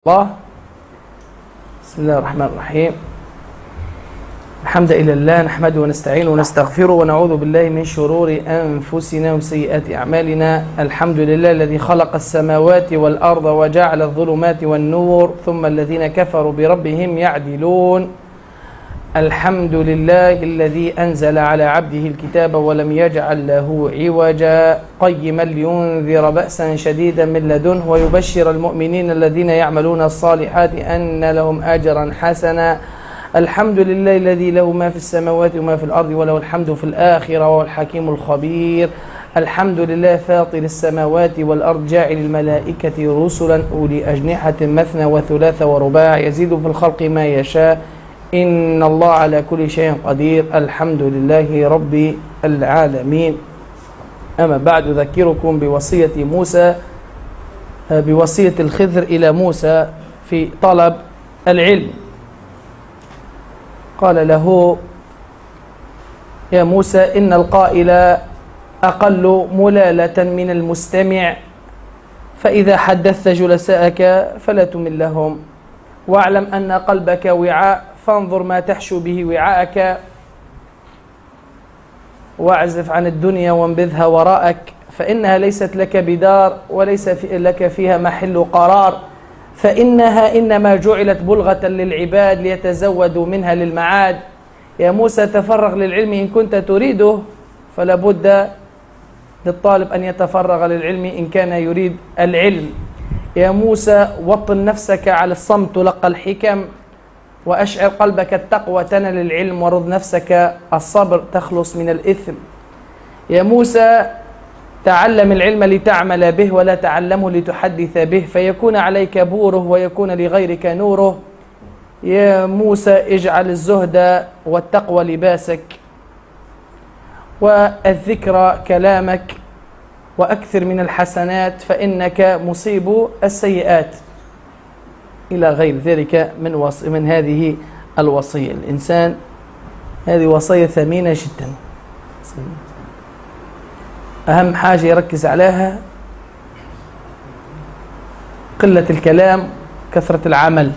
الله. بسم الله الرحمن الرحيم. الحمد لله نحمده ونستعينه ونستغفره ونعوذ بالله من شرور أنفسنا وسيئات أعمالنا. الحمد لله الذي خلق السماوات والأرض وجعل الظلمات والنور ثم الذين كفروا بربهم يعدلون. الحمد لله الذي أنزل على عبده الكتاب ولم يجعل له عوجا قيما لينذر بأسا شديدا من لدنه ويبشر المؤمنين الذين يعملون الصالحات أن لهم أجرا حسنا. الحمد لله الذي له ما في السماوات وما في الأرض وله الحمد في الآخرة وهو الحكيم الخبير. الحمد لله فاطر السماوات والأرض جاعل الملائكة رسلا أولي أجنحة مثنى وثلاث ورباع يزيد في الخلق ما يشاء إن الله على كل شيء قدير. الحمد لله رب العالمين. أما بعد أذكركم بوصية الخضر إلى موسى في طلب العلم. قال له: يا موسى إن القائل أقل ملالة من المستمع، فإذا حدثت جلسائك فلا تمل لهم، واعلم أن قلبك وعاء فانظر ما تحشو به وعاءك، واعزف عن الدنيا وانبذها وراءك، فإنها ليست لك بدار وليس لك فيها محل قرار، فإنها إنما جعلت بلغة للعباد ليتزودوا منها للمعاد. يا موسى تفرغ للعلم إن كنت تريده، فلا بد للطالب أن يتفرغ للعلم إن كان يريد العلم. يا موسى وطن نفسك على الصمت تلقى الحكم، وأشعر قلبك التقوى تنل العلم، ورض نفسك الصبر تخلص من الإثم. يا موسى تعلم العلم لتعمل به ولا تعلمه لتحدث به، فيكون عليك بوره ويكون لغيرك نوره. يا موسى اجعل الزهد والتقوى لباسك، والذكر كلامك، وأكثر من الحسنات فإنك مصيب السيئات، إلى غير ذلك من هذه الوصية. الإنسان هذه وصية ثمينة جدا. أهم حاجة يركز عليها قلة الكلام كثرة العمل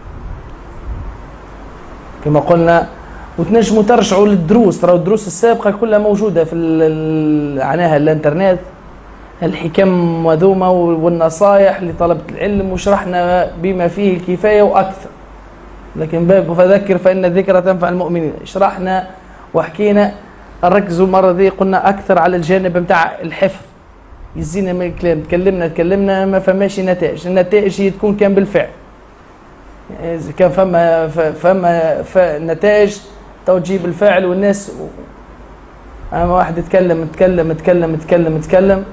كما قلنا. وتنجموا ترجعوا للدروس، ترى الدروس السابقة كلها موجودة في عناها الانترنت، الحكم وذوما والنصائح لطلبة العلم، وشرحنا بما فيه الكفاية وأكثر. لكن باقوا فذكر فإن الذكرى تنفع المؤمنين، شرحنا وحكينا. نركزوا المرة ذي قلنا أكثر على الجانب متاع الحفظ، يزينا من الكلام. تكلمنا ما فماش نتائج. النتائج هي تكون كان بالفعل، إذا كان فما نتائج تو تجيب الفاعل والناس. أما واحد يتكلم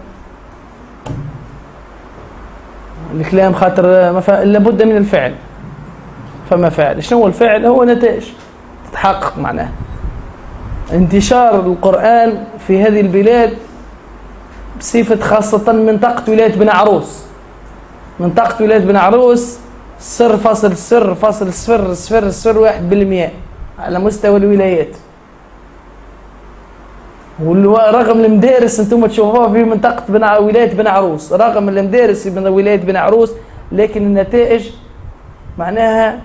الكلام خاطر لابد من الفعل، فما فعل. شنو هو الفعل؟ هو نتائج تتحقق. معناه انتشار القرآن في هذه البلاد بصفة خاصة منطقة ولاية بن عروس. منطقة ولاية بن عروس 0.0000001% على مستوى الولايات. ورغم المدارس انتم تشوفوها في منطقة ولاية بن عروس، رغم المدارس في ولاية بن عروس، لكن النتائج معناها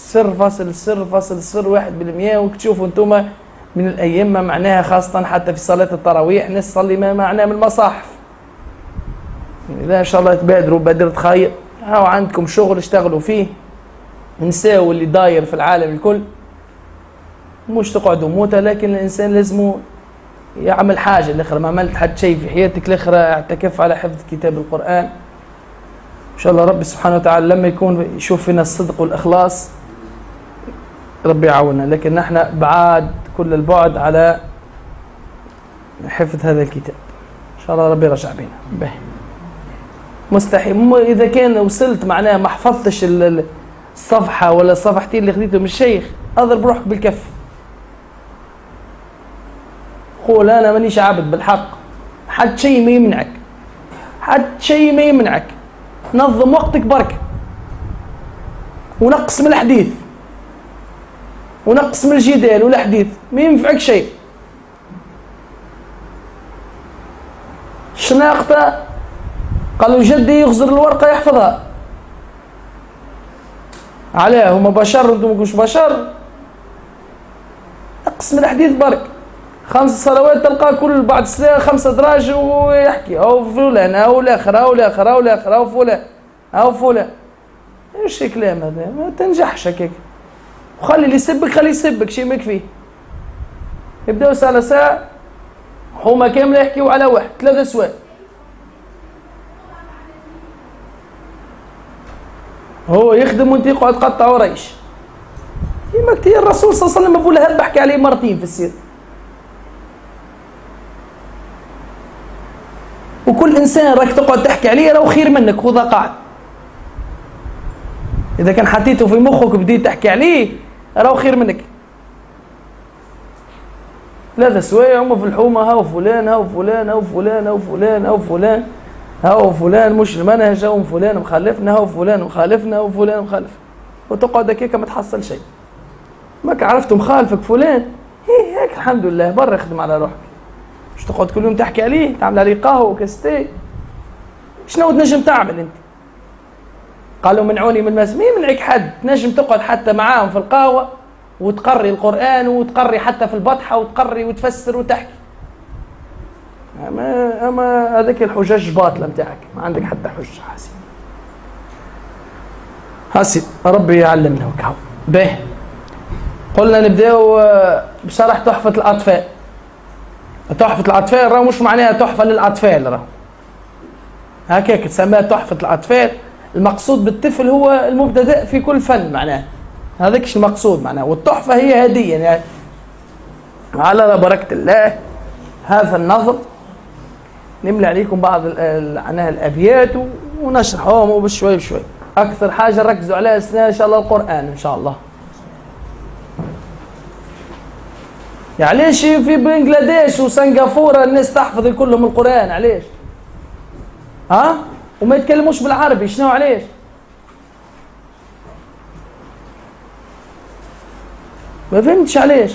0.001%. وتشوفوا انتم من الأيام معناها خاصة حتى في صلاة التراويح ناس تصلي ما معناها من المصاحف. إذا إن شاء الله تبادروا بادرة خير، هاو عندكم شغل اشتغلوا فيه، نساو اللي داير في العالم الكل، مش تقعدوا موتى. لكن الإنسان لازم يعمل حاجة. الأخرى ما عملت حد شيء في حياتك، الأخرى اعتكف على حفظ كتاب القرآن. إن شاء الله ربي سبحانه وتعالى لما يكون يشوف فينا الصدق والإخلاص ربي يعاوننا. لكن نحن بعاد كل البعد على حفظ هذا الكتاب. إن شاء الله ربي يرجع بينا به. مستحيل إذا كان وصلت معناها ما حفظتش الصفحة ولا الصفحتين اللي خذيتهم من الشيخ، اضرب روحك بالكف، قول أنا مانيش عابد بالحق. حد شيء ما يمنعك، نظم وقتك بركة، ونقص من الحديث ونقص من الجدال والحديث، ما ينفعك شيء. شناقته قالوا جدي يغزر الورقة يحفظها، علاه هما بشر وانتم مش بشر؟ اقسم الحديث برك 5 صلوات تلقى كل بعد صلاة 5 دراج ويحكي او فلان او الاخر او الاخر او الاخر او فلان او فلان. ايش الكلام هذا؟ ما تنجحش هكاك. وخلي اللي يسبك خليه يسبك، شيء ما يكفيه. يبداو ساعة على ساعة حومة كاملة يحكيوا على واحد 3 سواء. هو يخدم وانت يقعد تقطع ريش. كيما كتير الرسول صلى الله عليه وسلم ابو لهب بحكي عليه مرتين في السيرة. وكل انسان راك تقعد تحكي عليه راهو خير منك، خذها قاعد. اذا كان حطيته في مخك بديت تحكي عليه راهو خير منك. 3 سوايع هما في الحومه، هاو فلان هاو فلان هاو فلان هاو فلان هاو فلان هاو فلان مش المنهج، هاو فلان مخالفنا، هاو فلان مخالفنا، هاو فلان مخالف. وتقعد هكاك ما تحصل شيء. ماك عرفت مخالفك فلان هيك الحمد لله، برا خدم على روحك. مش تقعد كل يوم تحكي عليه، تعمل عليه قهوه وكاستي. شنو تنجم تعمل انت؟ قالوا منعوني من المسجد. مين منعك حد؟ تنجم تقعد حتى معاهم في القهوه وتقري القرآن وتقري حتى في البطحة وتقري وتفسر وتحكي. أما هذيك الحجج باطلة متاعك، ما عندك حتى حجة. حسي ربي يعلمنا وكاو. به قلنا نبداو بشرح تحفة الأطفال. تحفة الأطفال راه مش معناها تحفة للأطفال، راه هكاك تسمى تحفة الأطفال. المقصود بالطفل هو المبتدئ في كل فن، معناه هذاك المقصود معناه. والتحفة هي هدية يعني على بركة الله. هذا النظر نملي عليكم بعض عنها الأبيات ونشرحهم بشوي بشوي. أكثر حاجة ركزوا عليها السنة إن شاء الله القرآن إن شاء الله. يعني ليش في بنغلاديش وسنغافورة الناس تحفظ كلهم القرآن؟ علاش؟ ها؟ وما يتكلموش بالعربي، شنو علاش؟ ما فهمتش علاش.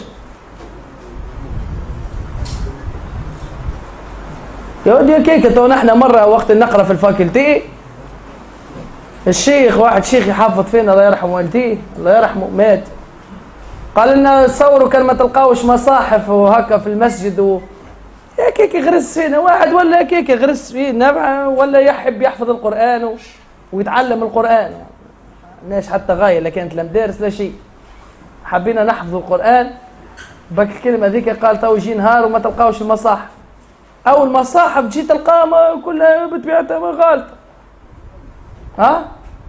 يا ودي هكاك تو نحن مرة وقت نقرا في الفاكولتي الشيخ واحد شيخ يحفظ فينا الله يرحم والديه الله يرحمه مات. قال لنا تصوروا كان ما تلقاوش مصاحف وهكا في المسجد هكاك يغرس فينا واحد، ولا هكاك يغرس فينا ولا يحب يحفظ القرآن ويتعلم القرآن. الناس حتى غاية لا كانت لا مدارس لا شيء. حبينا نحفظ القرآن بك الكلمة ذيك قال تو يجي نهار وما تلقاوش المصاحف، أو المصاحف تجي تلقاها كلها بطبيعتها ما غالطة. ها؟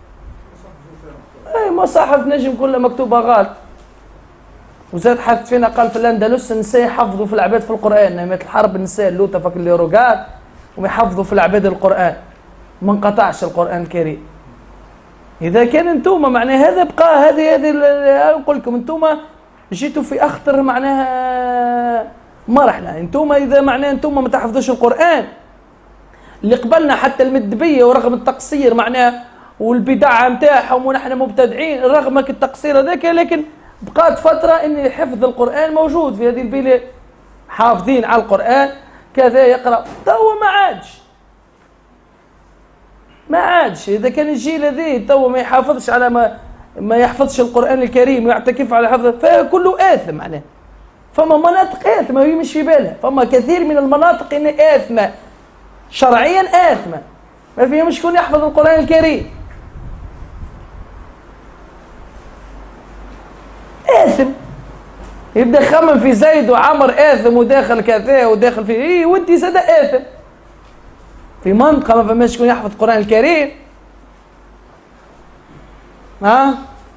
أي مصاحف نجم كلها مكتوبة غالط. وزاد حث فينا قال في الأندلس النساء يحفظوا في العباد في القرآن، مثل حرب النساء اللوطة فك اللي روقات ويحفظوا في العباد القرآن، ما انقطعش القرآن الكريم. إذا كان انتوما معناها هذا بقى هذه نقول لكم انتوما جيتوا في أخطر معناها مرحلة. انتوما إذا معناها انتوما ما تحفظوش القرآن اللي قبلنا حتى المدبية ورغم التقصير معناها والبدع متاعهم ونحن مبتدعين رغم التقصير هذاك، لكن بقات فترة إن حفظ القرآن موجود في هذه البلاد، حافظين على القرآن كذا يقرأ. توا ما عادش إذا كان الجيل هذي توا ما يحافظش على ما يحفظش القرآن الكريم ويعتكف على حفظه فكله آثم معناه. فما مناطق آثمة وهي مش في بالها، فما كثير من المناطق إن آثمة شرعيا آثمة ما فيها مش كون يحفظ القرآن الكريم. آثم يبدأ يخمم في زيد وعمر آثم وداخل كذا وداخل في وانت زاد آثم في منطقة ما فماش كون يحفظ القرآن الكريم. ها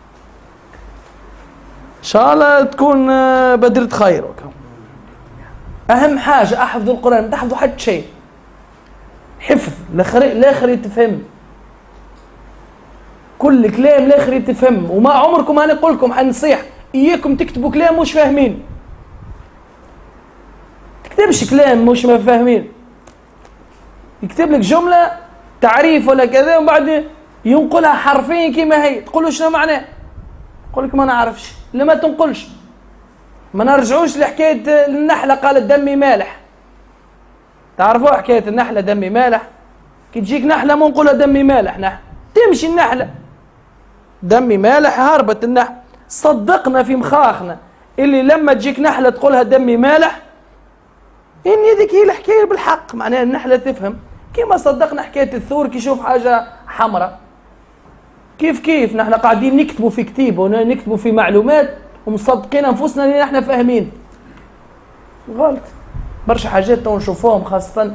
إن شاء الله تكون بدرة خير. أهم حاجة أحفظ القرآن، ما تحفظوا حتى شيء، حفظ الآخر يتفهم كل كلام الآخر يتفهم. وما عمركم أنا أقول لكم حنصيح إياكم تكتبوا كلام مش فاهمين، تكتبش كلام مش فاهمين. يكتب لك جملة تعريف ولا كذا ومن بعد ينقلها حرفيا كما هي، تقول له شنو معناه؟ يقول لك ما نعرفش. لما تنقلش ما نرجعوش لحكاية النحلة قالت دمي مالح. تعرفوا حكاية النحلة دمي مالح؟ كي تجيك نحلة ما نقولها دمي مالح، نحن تمشي النحلة دمي مالح هربت النحلة. صدقنا في مخاخنا اللي لما تجيك نحلة تقولها دمي مالح إن هذيك هي الحكاية بالحق، معناها النحلة تفهم. كيما صدقنا حكاية الثور كي يشوف حاجة حمراء، كيف نحن قاعدين نكتبوا في كتيب ونكتبوا في معلومات ومصدقين أنفسنا اللي نحن فاهمين. غلط. برشا حاجات تو نشوفوهم خاصة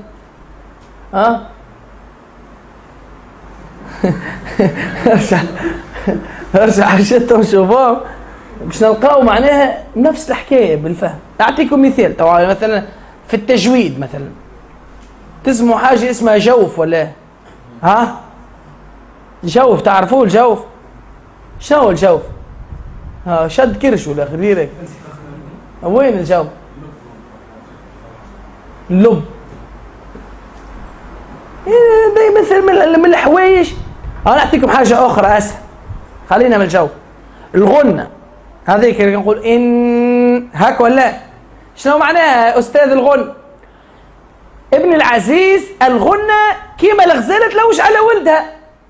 برشا حاجات تو نشوفوهم باش نلقاو معناها نفس الحكاية بالفهم. أعطيكم مثال. طبعا مثلا في التجويد مثلا تسمعوا حاجة اسمها جوف ولا جوف؟ تعرفوه الجوف؟ شنو الجوف؟ شد كرش ولا خليلك. وين الجوف؟ اللب. مثل من الحوايج. انا اعطيكم حاجه اخرى اسهل، خلينا من الجو. الغنه هذيك اللي نقول ان هاك ولا شنو معناها استاذ الغن؟ ابن العزيز الغنه كيما الغزاله تلوج على ولدها.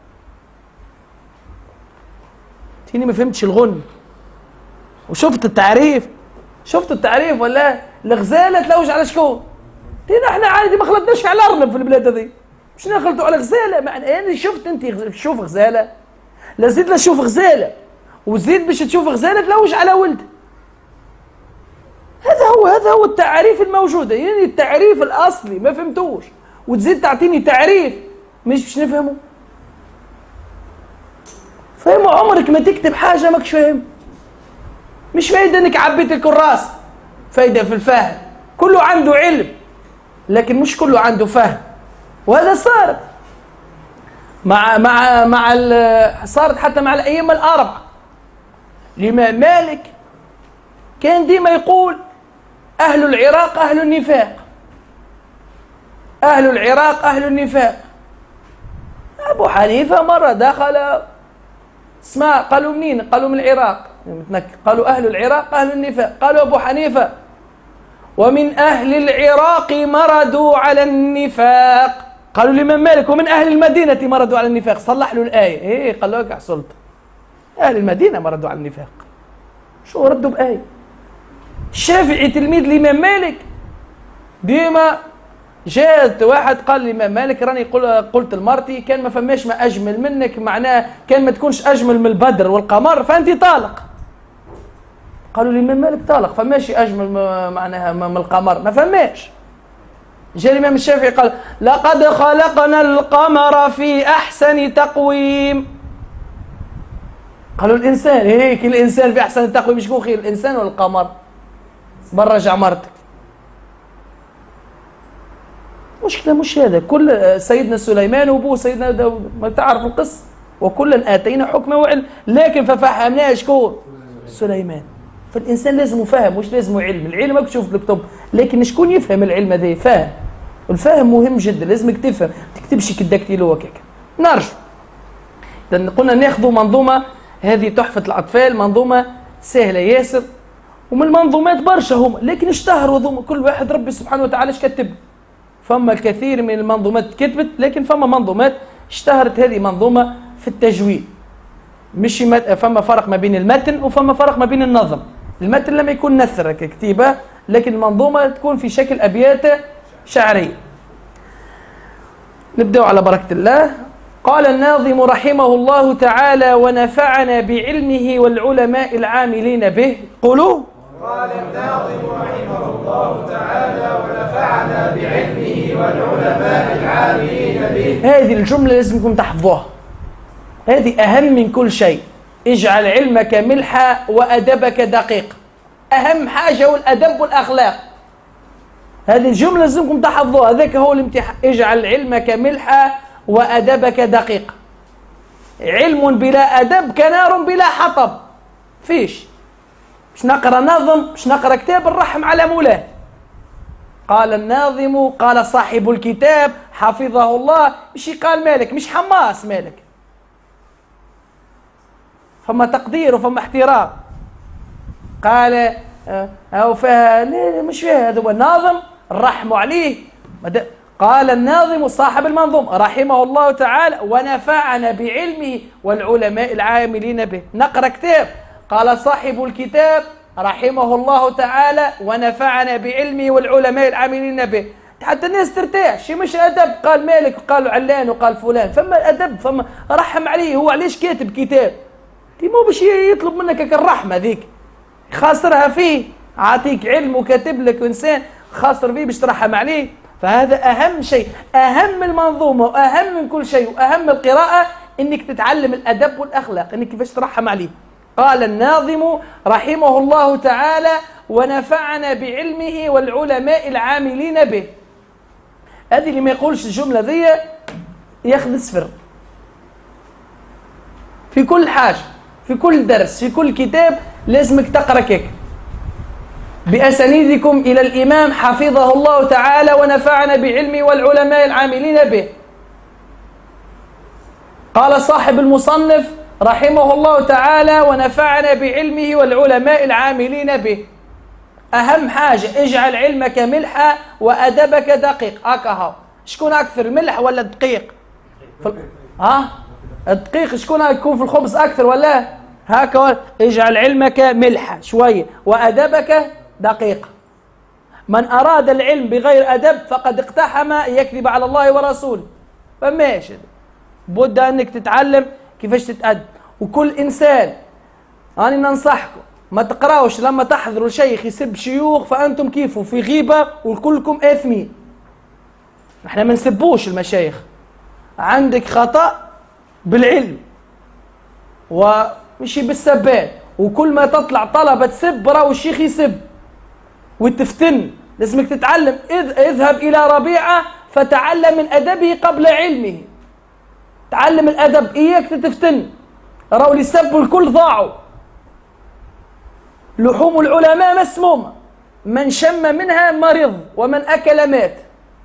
تيني ما فهمتش الغن وشفت التعريف؟ شفت التعريف ولا؟ الغزاله تلوج على شكون؟ تينا احنا عادي ما خلطناش على الارنب في البلاد هذه، مش نخلطوا على غزاله. يعني شفت انت تشوف غزاله، لا زيد لا تشوف غزاله وزيد باش تشوف غزاله تلوج على ولد. هذا هو التعريف الموجوده. يعني التعريف الاصلي ما فهمتوش وتزيد تعطيني تعريف مش باش نفهمه. فهم عمرك ما تكتب حاجه ماكش فاهم. مش فايده انك عبيت الكراس، فايده في الفهم. كله عنده علم لكن مش كله عنده فهم. وهذا صار صارت حتى مع الأئمة الأربعة. الإمام مالك كان ديما يقول أهل العراق أهل النفاق، أهل العراق أهل النفاق. أبو حنيفة مرة دخل اسمع، قالوا منين؟ قالوا من العراق. قالوا أهل العراق أهل النفاق. قالوا أبو حنيفة ومن أهل العراق مردوا على النفاق. قالوا الإمام مالك ومن أهل المدينة مردوا على النفاق. صلح له الآية. قال له لك حصلت أهل المدينة مردوا على النفاق. شو ردوا بآية؟ الشافعي تلميذ الإمام مالك ديما جاءت واحد قال الإمام مالك راني قلت لمرتي كان ما فماش ما أجمل منك، معناه كان ما تكونش أجمل من البدر والقمر فأنت طالق. قالوا الإمام مالك طالق فماشي أجمل معناها من القمر، ما فماش. جاء الإمام الشافعي قال لقد خلقنا القمر في أحسن تقويم. قالوا الإنسان هيك، الإنسان في أحسن تقويم. شكون خير الإنسان ولا القمر؟ برجع مرتك. مشكلة مش هذا. كل سيدنا سليمان وابوه سيدنا داود ما تعرف القصة. وكلا آتينا حكما وعلم، لكن ففهمناه شكون؟ سليمان. فالإنسان لازم يفهم مش لازم علم. العلم ما تشوف الكتب لكن شكون يفهم العلم هذا؟ فاهم. والفهم مهم جدا، لازمك تفهم، ما تكتبش كداكتيلو هكاك. نرجع لأن قلنا ناخذوا منظومة هذه تحفة الأطفال، منظومة سهلة ياسر، ومن المنظومات برشا هما لكن اشتهروا كل واحد ربي سبحانه وتعالى اش كتب. فما الكثير من المنظومات كتبت لكن فما منظومات اشتهرت. هذه منظومة في التجويد، مش فما فرق ما بين المتن وفما فرق ما بين النظم. المتن لما يكون نثر ككتيبة، لكن المنظومة تكون في شكل أبيات شعرية. نبدأ على بركة الله. قال الناظم رحمه الله تعالى ونفعنا بعلمه والعلماء العاملين به. قولوا. قال الناظم رحمه الله تعالى ونفعنا بعلمه والعلماء العاملين به. هذه الجملة لازمكم تحفظوها، هذه أهم من كل شيء. اجعل علمك ملحا وأدبك دقيق. أهم حاجة هو الأدب والأخلاق. هذه الجملة لازمكم تحفظوها، هذاك هو الامتحان. اجعل علمك ملحا وأدبك دقيق. علم بلا أدب كنار بلا حطب. فيش مش نقرأ نظم، مش نقرأ كتاب نرحم على مولاه. قال الناظم قال صاحب الكتاب حفظه الله، مش قال مالك، مش حماس مالك. فما تقدير وفما احترام. قال أو فيها مش فيها، هذا هو الناظم نرحموا عليه. قال الناظم صاحب المنظوم رحمه الله تعالى ونفعنا بعلمه والعلماء العاملين به. نقرأ كتاب قال صاحب الكتاب رحمه الله تعالى ونفعنا بعلمه والعلماء العاملين به، حتى الناس ترتاح. شي مش أدب قال مالك وقال علان وقال فلان، فما أدب، فما رحم عليه. هو علاش كاتب كتاب؟ مو باش يطلب منك الرحمة ذيك، خاسرها فيه، عاطيك علم وكاتب لك إنسان خاسر فيه باش ترحم عليه. فهذا أهم شيء، أهم المنظومة وأهم من كل شيء وأهم القراءة إنك تتعلم الأدب والأخلاق، إنك كيفاش ترحم عليه. قال الناظم رحمه الله تعالى ونفعنا بعلمه والعلماء العاملين به. هذه اللي ما يقولش الجملة ذي ياخذ صفر في كل حاجة، في كل درس، في كل كتاب لازمك تقرأ كيك بأسانيدكم إلى الإمام حفظه الله تعالى ونفعنا بعلمه والعلماء العاملين به. قال صاحب المصنف رحمه الله تعالى ونفعنا بعلمه والعلماء العاملين به. أهم حاجة اجعل علمك ملحا وأدبك دقيق. هكا شكون أكثر، ملح ولا دقيق؟ الدقيق شكون يكون في الخبز أكثر ولا هكا؟ اجعل علمك ملحا شوية وأدبك دقيق. من أراد العلم بغير أدب فقد اقتحم يكذب على الله ورسوله. فماشي بد أنك تتعلم كيفاش تتأدب. وكل إنسان أنا ننصحكم ما تقرأوش لما تحضروا شيخ يسب شيوخ فأنتم كيفوا في غيبة وكلكم آثمين. احنا ما نسبوش المشايخ، عندك خطأ بالعلم ومشي بالسبان، وكل ما تطلع طلبة تسب راهو الشيخ يسب وتفتن. لازمك تتعلم. اذهب إلى ربيعة فتعلم من أدبه قبل علمه. تعلم الأدب، إياك تفتن. راهو اللي سبوا الكل ضاعوا. لحوم العلماء مسمومة، من شم منها مرض ومن أكل مات.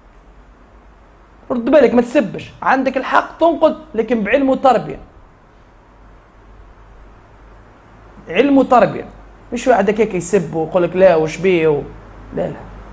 رد بالك ما تسبش، عندك الحق تنقد لكن بعلم وتربية. علم وتربية، مش واحد هيك يسب ويقول لك لا وش بيه لا.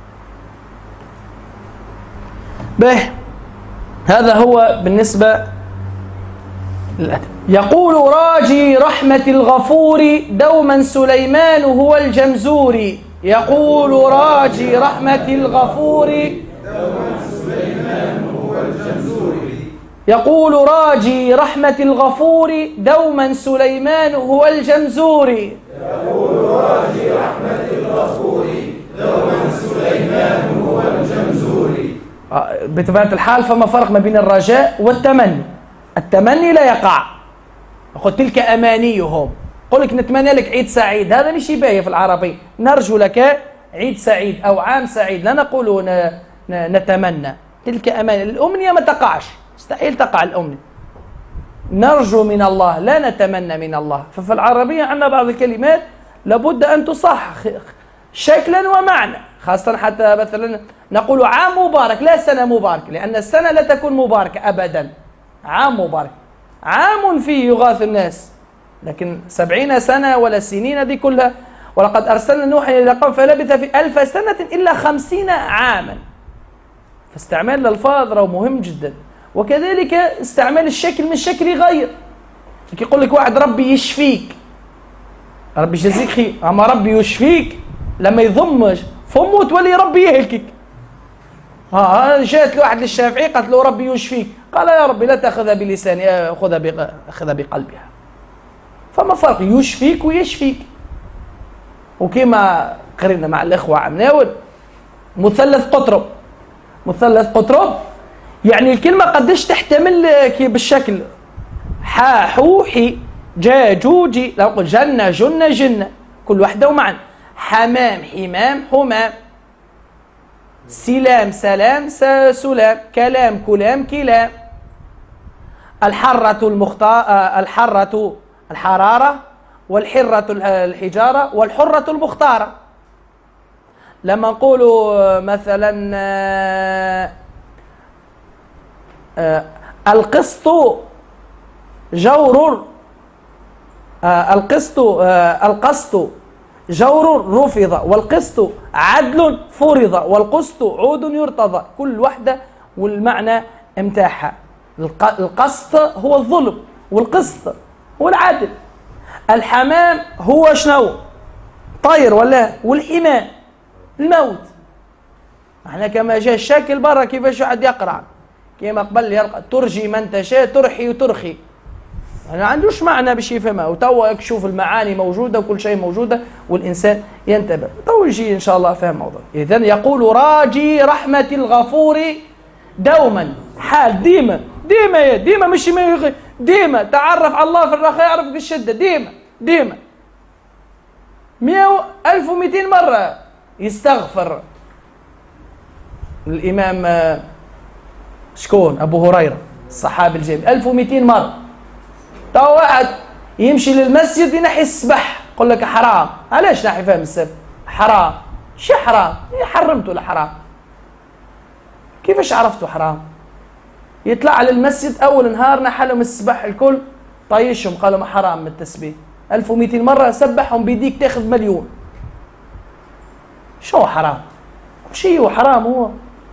به هذا هو بالنسبة للأدب. يقول راجي رحمة الغفور دوما سليمان هو الجمزوري. يقول راجي رحمة الغفور دوما سليمان هو الجمزوري. يقول راجي رحمة الغفور دوما سليمان هو الجمزوري. يقول راجي رحمة الغفور دوما سليمان هو الجمزوري. بطبيعة الحال فما فرق ما بين الرجاء والتمني. التمني لا يقع. أقول تلك أمانيهم، قل لك نتمنى لك عيد سعيد، هذا مش باهي في العربي. نرجو لك عيد سعيد أو عام سعيد، لا نقول نتمنى. تلك أماني، الأمنية ما تقعش، مستحيل تقع الأمنية. نرجو من الله لا نتمنى من الله. ففي العربية عندنا بعض الكلمات لابد أن تصحح شكلا ومعنى، خاصة حتى مثلا نقول عام مبارك لا سنة مباركة، لأن السنة لا تكون مباركة أبدا. عام مبارك، عام فيه يغاث الناس، لكن 70 سنة ولا سنين دي كلها. ولقد أرسلنا نوحا إلى قوم فلبث في 1000 سنة إلا 50 عاما. فاستعمال الألفاظ راه مهم جدا. وكذلك استعمال الشكل من الشكل يغير. يقول لك واحد ربي يشفيك، ربي يجزيك خير، أما ربي يشفيك لما يضم فمه تولي ربي يهلكك. جاءت لواحد للشافعي قالت له ربي يشفيك، قال يا ربي لا تأخذها بلساني، أخذها بقلبها. فما فرق يشفيك ويشفيك. وكما قرينا مع الإخوة عمناول مثلث قطرب. مثلث قطرب يعني الكلمة قديش تحتمل بالشكل حا حوحي جا جوجي. لو قلت جنة جنة جنة كل واحدة ومعنى. حمام حمام حمام، سلام سلام سلام، كلام كلام كلام. الحرة الحرة الحرارة، والحرة الحجارة، والحرة المختارة. لما نقول مثلا القسط جور، القسط جور رفض، والقسط عدل فرض، والقسط عود يرتضى. كل واحدة والمعنى متاعها. القسط هو الظلم، والقسط هو العدل. الحمام هو شنو؟ طير ولا؟ والحمام الموت. احنا كما جاء الشكل برا كيفاش واحد يقرأ كما قبل يلقى ترجي من تشاء ترحي وترخي، ما عندوش معنى باش يفهمها. وتوا تشوف المعاني موجوده وكل شيء موجوده والانسان ينتبه. تو يجي ان شاء الله فهم الموضوع. اذا يقول راجي رحمه الغفور دوما، حال ديما ديما ديما، مش ديما تعرف على الله في الرخاء يعرفك في الشده، ديما ديما 1200 مره يستغفر الامام شكون؟ ابو هريره الصحابي الجليل 1200 مره. تو واحد يمشي للمسجد ينحي السبح يقول لك حرام. علاش نحي فهم السبح؟ حرام. شي حرام؟ حرمته الحرام. كيفاش عرفتوا حرام؟ يطلع على المسجد اول نهار نحلهم السبح الكل طيشهم قالوا ما حرام من التسبيح. 1200 مره سبحهم بيديك تاخذ مليون. شو حرام؟ شي هو حرام هو؟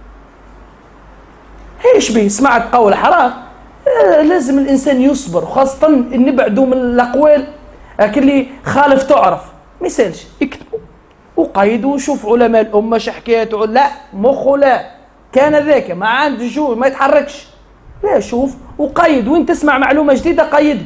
ايش بيه؟ سمعت قول حرام؟ لازم الانسان يصبر، وخاصه نبعدوا من الاقوال اللي خالف تعرف. ما يسالش اكتبوا وقيدوا وشوف علماء الامه اش حكايته. لا مخه لا كان ذاك ما عنده جوع ما يتحركش. لا شوف وقيد، وين تسمع معلومه جديده قيدها.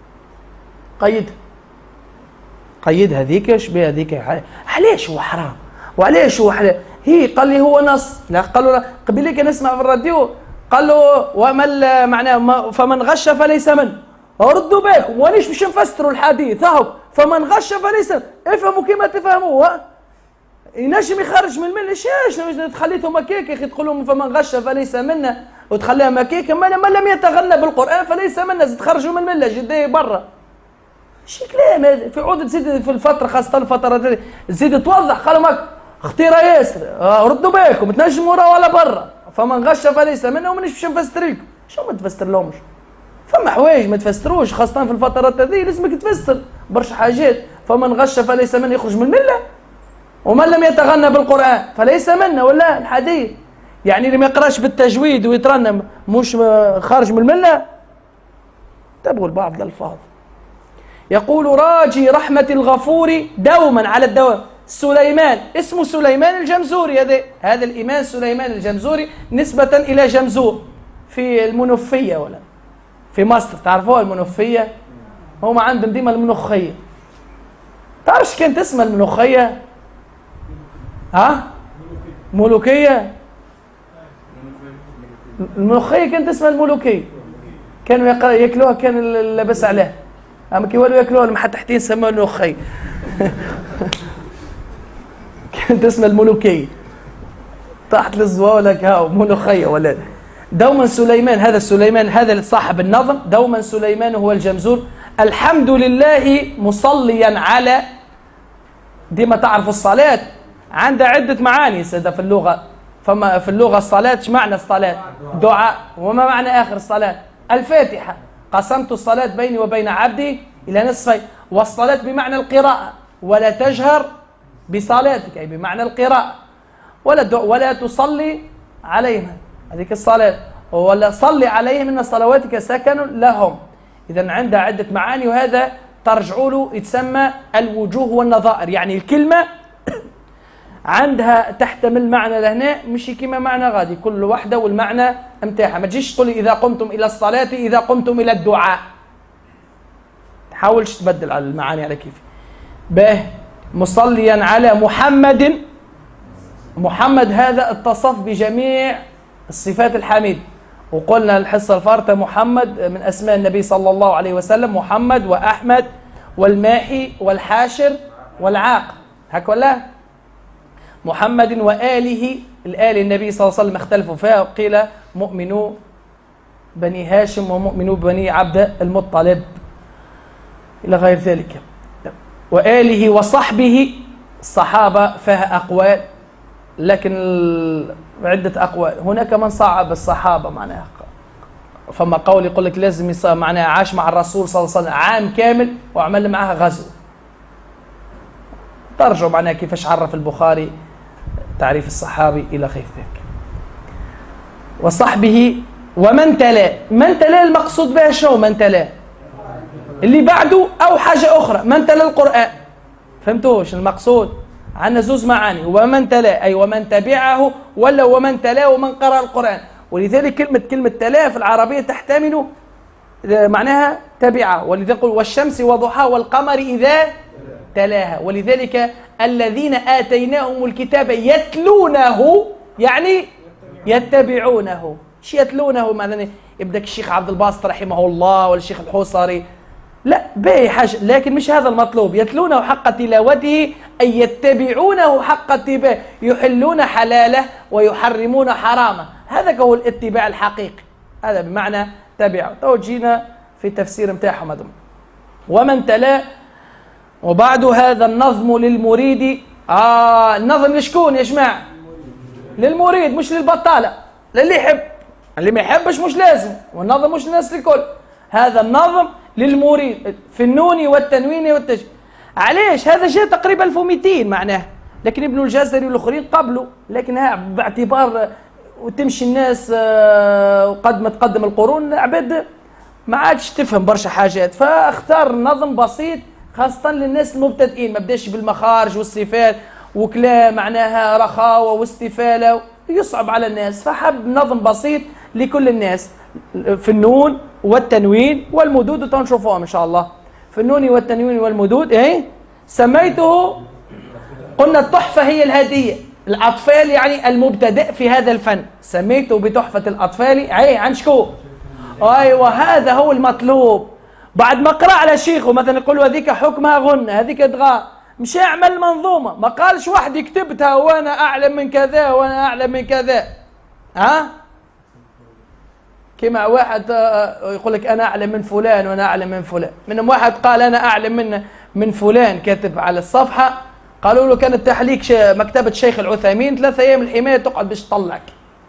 قيد هذيك اش بها هذيك. علاش هو حرام؟ وعلاش هو حلال؟ هي قال لي هو نص. لا قالوا له قبل كي نسمع في الراديو قال له ومن معناه فمن غش فليس منه. ردوا بالكم وانيش باش نفسروا الحديث اهو. فمن غش فليس، افهموا كما تفهموه. ينجم يخرج من المله. ايش خليتهم هكاك يا اخي؟ تقول لهم فمن غش فليس منا وتخليهم هكاك. من لم يتغنى بالقران فليس منا، تخرجوا من المله جديه برا. شي كلام هذا. في عود تزيد في الفتره خاصه الفتره تزيد توضح. قالوا ماك اختيار ياسر. ردوا بالكم تنجموا ورا ولا برا. فمن غش فليس منا ومانيش باش نفسر لكم. شو ما تفسر لهمش؟ فما حوايج ما تفسروش خاصه في الفترات هذه لازمك تفسر برشا حاجات. فمن غش فليس منا يخرج من المله، ومن لم يتغنى بالقران فليس منا. ولا الحديث يعني اللي ما يقراش بالتجويد ويترنم مش خارج من المله. تبغوا لبعض الالفاظ. يقول راجي رحمه الغفور دوما على الدوام. سليمان اسمه سليمان الجمزوري. هذا الإمام سليمان الجمزوري نسبة إلى جمزور في المنوفية ولا في مصر. تعرفوها المنوفية؟ هم عندهم ديما المنوخية. تعرفش كانت اسمها المنوخية؟ ها؟ ملوكية. المنوخية كانت اسمها الملوكية. كانوا ياكلوها كان اللبس عليها. أما كي ولوا ياكلوها لما حتى تحتين سموها المنوخية. كانت اسمها الملوكية. تحت للزوالك هاو ملوخية ولا. دوما سليمان، هذا سليمان هذا صاحب النظم. دوما سليمان هو الجمزور. الحمد لله مصليا على. ديما تعرف الصلاة عندها عدة معاني سيدة في اللغة. فما في اللغة الصلاة ايش معنى الصلاة؟ دعاء. وما معنى آخر الصلاة؟ الفاتحة. قسمت الصلاة بيني وبين عبدي إلى نصفين. والصلاة بمعنى القراءة. ولا تجهر بصلاتك أي بمعنى القراءة. ولا تصلي عليهم، هذيك الصلاة. ولا صلي عليهم إن صلواتك سكن لهم. إذا عندها عدة معاني، وهذا ترجعوا له يتسمى الوجوه والنظائر. يعني الكلمة عندها تحتمل معنى لهنا مش كما معنى غادي، كل واحدة والمعنى امتاعها. ما تجيش تقول إذا قمتم إلى الصلاة إذا قمتم إلى الدعاء. تحاولش تبدل على المعاني على كيف. به مصليا على محمد. محمد هذا اتصف بجميع الصفات الحميد. وقلنا الحصة الفارطة محمد من أسماء النبي صلى الله عليه وسلم. محمد وأحمد والماحي والحاشر والعاق. هكذا ولا؟ محمد وآله. الآل النبي صلى الله عليه وسلم اختلفوا فيها. قيل مؤمنو بني هاشم ومؤمنو بني عبد المطلب إلى غير ذلك. وآله وصحبه. الصحابة فيها أقوال، لكن عدة أقوال. هناك من صعب الصحابة معناها. فما قول يقول لك لازم معناها عاش مع الرسول صلى الله عليه وسلم عام كامل وعمل معها غزو. ترجعوا معناها كيفاش عرف البخاري تعريف الصحابي إلى غير ذلك. وصحبه ومن تلاه. من تلاه المقصود بها شنو؟ من تلاه اللي بعده أو حاجة أخرى. من تلاه القرآن، فهمتوش المقصود؟ عندنا زوز معاني، ومن تلاه أي ومن تبعه، ولا ومن تلاه ومن قرأ القرآن. ولذلك كلمة تلاه في العربية تحتمل معناها تبعه، ولذلك يقول والشمس وضحاها والقمر إذا تلاها. ولذلك الذين آتيناهم الكتاب يتلونه يعني يتبعونه. شو يتلونه؟ مثلا يبدأ الشيخ عبد الباسط رحمه الله ولا الشيخ الحوصري، لا باقي حاجة، لكن مش هذا المطلوب. يتلونه حق تلاوته أي يتبعونه حق اتباعه، يحلون حلاله ويحرمون حرامه. هذا هو الاتباع الحقيقي، هذا بمعنى تبعه. توجينا في التفسير متاعهم هذا. ومن تلا وبعد هذا النظم للمريد. النظم لشكون يا جماعة؟ للمريد مش للبطالة، للي يحب. اللي ما يحبش مش لازم، والنظم مش للناس الكل. هذا النظم للمريد في النون والتنوين والتشديد. علاش؟ هذا جاء تقريبا 1200 معناه، لكن ابن الجزري والاخرين قبله، لكنها باعتبار وتمشي الناس وقد ما تقدم القرون عباد ما عادش تفهم برشا حاجات، فاختار نظم بسيط خاصة للناس المبتدئين، ما بداش بالمخارج والصفات وكلام معناها رخاوة واستفالة يصعب على الناس، فحب نظم بسيط لكل الناس في النون والتنوين والمدود، وتنشوفوهم إن شاء الله. في النون والتنوين والمدود سميته، قلنا التحفة هي الهدية الأطفال، يعني المبتدئ في هذا الفن، سميته بتحفة الأطفال. عن شكو؟ أيوة، هذا هو المطلوب. بعد ما قرأ على شيخه مثلا يقول هذيك حكمها غنى، هذيك ادغام، مش يعمل منظومة. ما قالش واحد يكتبتها وأنا أعلم من كذا وأنا أعلم من كذا. كما واحد يقول لك أنا أعلم من فلان وأنا أعلم من فلان. منهم واحد قال أنا أعلم من فلان، كاتب على الصفحة، قالوا له كانت تحليك مكتبة الشيخ العثيمين 3 أيام الحماية تقعد باش تطلعك.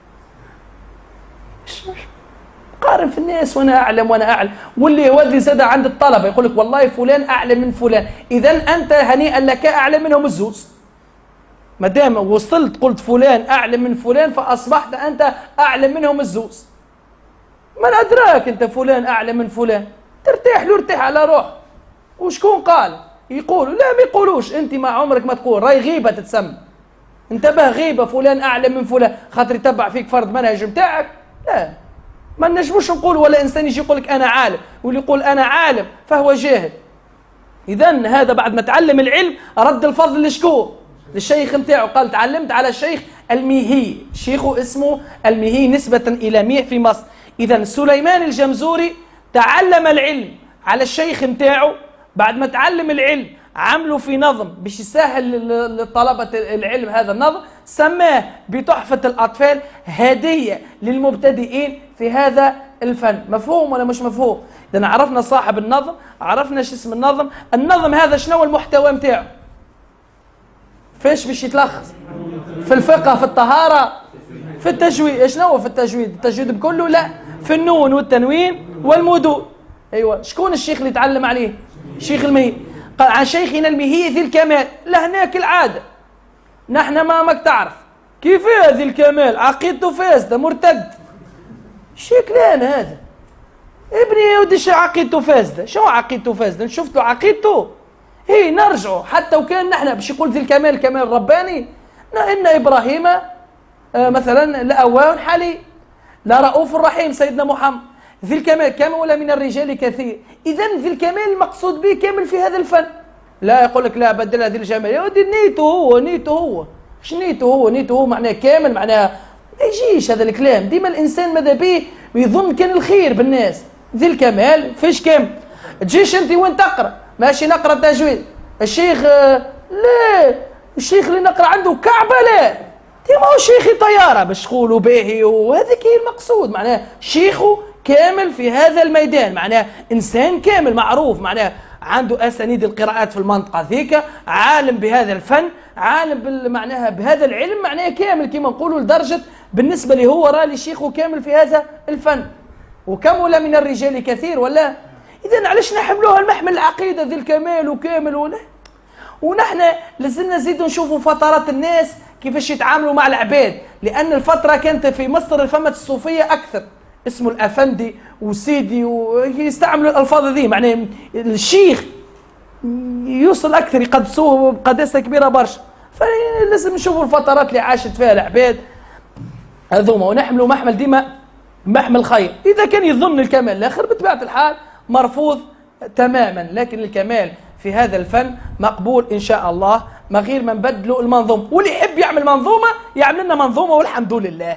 قارن في الناس وأنا أعلم وأنا أعلم، واللي يودي زاد عند الطلبة يقول لك والله فلان أعلم من فلان، إذا أنت هنيئا لك أعلم منهم الزوز. ما دام وصلت قلت فلان أعلم من فلان فأصبحت أنت أعلم منهم الزوز. من أدراك أنت فلان أعلم من فلان؟ ترتاح له، ارتاح على روح. وشكون قال؟ يقولوا لا، ما يقولوش. أنت مع عمرك ما تقول، راي غيبة تتسمى. انتبه، غيبة فلان أعلم من فلان خاطر يتبع فيك فرض منهج متاعك. لا، ما نجموش نقول ولا إنسان يجي يقول لك أنا عالم، واللي يقول أنا عالم فهو جاهل. إذن هذا بعد ما تعلم العلم رد الفضل لشكون؟ للشيخ متاعه. قال تعلمت على الشيخ الميهي، شيخه اسمه الميهي نسبة إلى ميح في مصر. إذن سليمان الجمزوري تعلم العلم على الشيخ متاعه. بعد ما تعلم العلم عملوا في نظم باش يسهل لطلبة العلم هذا النظم، سماه بتحفة الأطفال، هدية للمبتدئين في هذا الفن. مفهوم ولا مش مفهوم؟ إذن عرفنا صاحب النظم، عرفنا شو اسم النظم. النظم هذا شنو المحتوى متاعه؟ فيش باش يتلخص؟ في الفقه، في الطهارة، في التجويد. شنو في التجويد؟ التجويد بكله؟ لا، في النون والتنوين والمدود. ايوه، شكون الشيخ اللي تعلم عليه؟ شيخ المهي. قال عن شيخنا المهي ذي الكمال. لهناك العاده نحن ما ماك تعرف كيف ذي الكمال، عقيدته فاسده، مرتد. شي كلام هذا ابني يا ودي؟ شو عقيدته فاسده؟ شو عقيدته فاسده؟ شفت له عقيدته؟ هي نرجعوا حتى وكان نحن باش يقول ذي الكمال كمال رباني. إن إبراهيم مثلا لأواه حليم لرؤوف رحيم سيدنا محمد. ذي الكمال كمل من الرجال كثير. إذن ذي الكمال المقصود به كامل في هذا الفن. لا يقول لك لا بدلها ذي الجمال، يا ودي نيته هو، نيته هو. ايش نيته هو؟ نيته هو معناه كامل، معناها ما يجيش هذا الكلام. ديما الإنسان ماذا به يظن كان الخير بالناس. ذي الكمال فيش كامل. تجيش أنت وين تقرأ؟ ماشي نقرأ التجويد الشيخ لا، الشيخ اللي نقرأ عنده كعبة لا، ما هو شيخي طيارة باش تقولوا باهي، وهذاك هي المقصود. معناه شيخه كامل في هذا الميدان، معناه إنسان كامل معروف، معناه عنده أسانيد القراءات في المنطقة ذيك، عالم بهذا الفن، عالم معناها بهذا العلم، معناه كامل كما نقولوا لدرجة بالنسبة لي هو راه شيخه كامل في هذا الفن. وكمل من الرجال كثير ولا؟ إذن علاش نحملوها المحمل العقيدة ذي الكمال وكامل ولا؟ ونحن لازلنا نزيدوا نشوفوا فترات الناس كيفاش يتعاملوا مع العباد، لأن الفترة كانت في مصر الفمة الصوفية أكثر، اسمه الأفندي وسيدي ويستعملوا الألفاظ ذي، معناه الشيخ يوصل أكثر يقدسوه بقداسة كبيرة برشا. فلازم نشوفوا الفترات اللي عاشت فيها العباد هذوما ونحملوا محمل ديما محمل خير. إذا كان يظن الكمال الآخر بطبيعة الحال مرفوض تماما، لكن الكمال في هذا الفن مقبول إن شاء الله، ما غير ما نبدلوا المنظومة. واللي يحب يعمل منظومة يعمل لنا منظومة والحمد لله.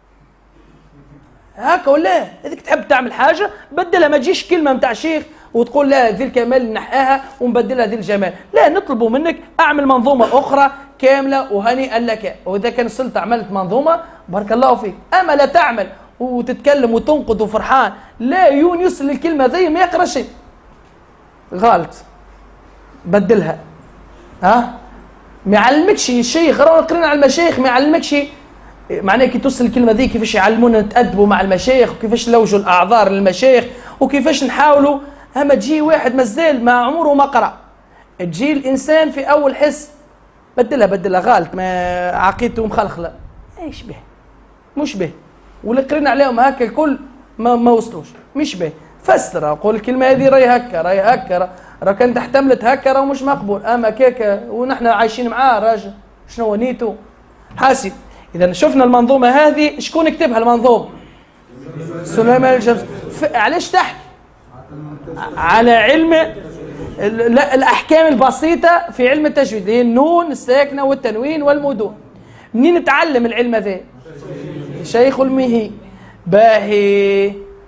هكا ولا إذا تحب تعمل حاجة بدلها، ما تجيش كلمة متاع شيخ وتقول لا ذي الكمال نحقاها ونبدلها ذي الجمال، لا، نطلبوا منك أعمل منظومة أخرى كاملة وهنيئا لك. وإذا كان صلت عملت منظومة بارك الله فيك. أما لا تعمل وتتكلم وتنقد وفرحان لا يون يوصل الكلمة ذي ما يقرأ شيء غلط، بدلها. ها ما يعلمكش الشيخ، راهو قرينا على المشايخ ما يعلمكش معناه كي توصل الكلمة ذي كيفاش يعلمونا نتأدبوا مع المشايخ وكيفاش نلوجوا الأعذار للمشايخ وكيفاش نحاولوا. أما تجي واحد مازال ما عمره ما قرأ، تجي الإنسان في أول حس بدلها غلط، ما عقيدته مخلخلة، ايش به مش به. واللي قرينا عليهم هكا الكل ما وصلوش، مش به. فسر اقول الكلمه هذه راهي هكا راه كان احتملت هكا راه مش مقبول. اما كيكا ونحن عايشين معاه راجل شنو نيته حاسب. اذا شفنا المنظومه هذه شكون كتبها المنظومه؟ سليمان الجمزوري. علاش تحكي على علم الأحكام البسيطة في علم التجويد، هي النون الساكنة والتنوين والمدود. منين نتعلم العلم ذا؟ شيخ المهي باهي،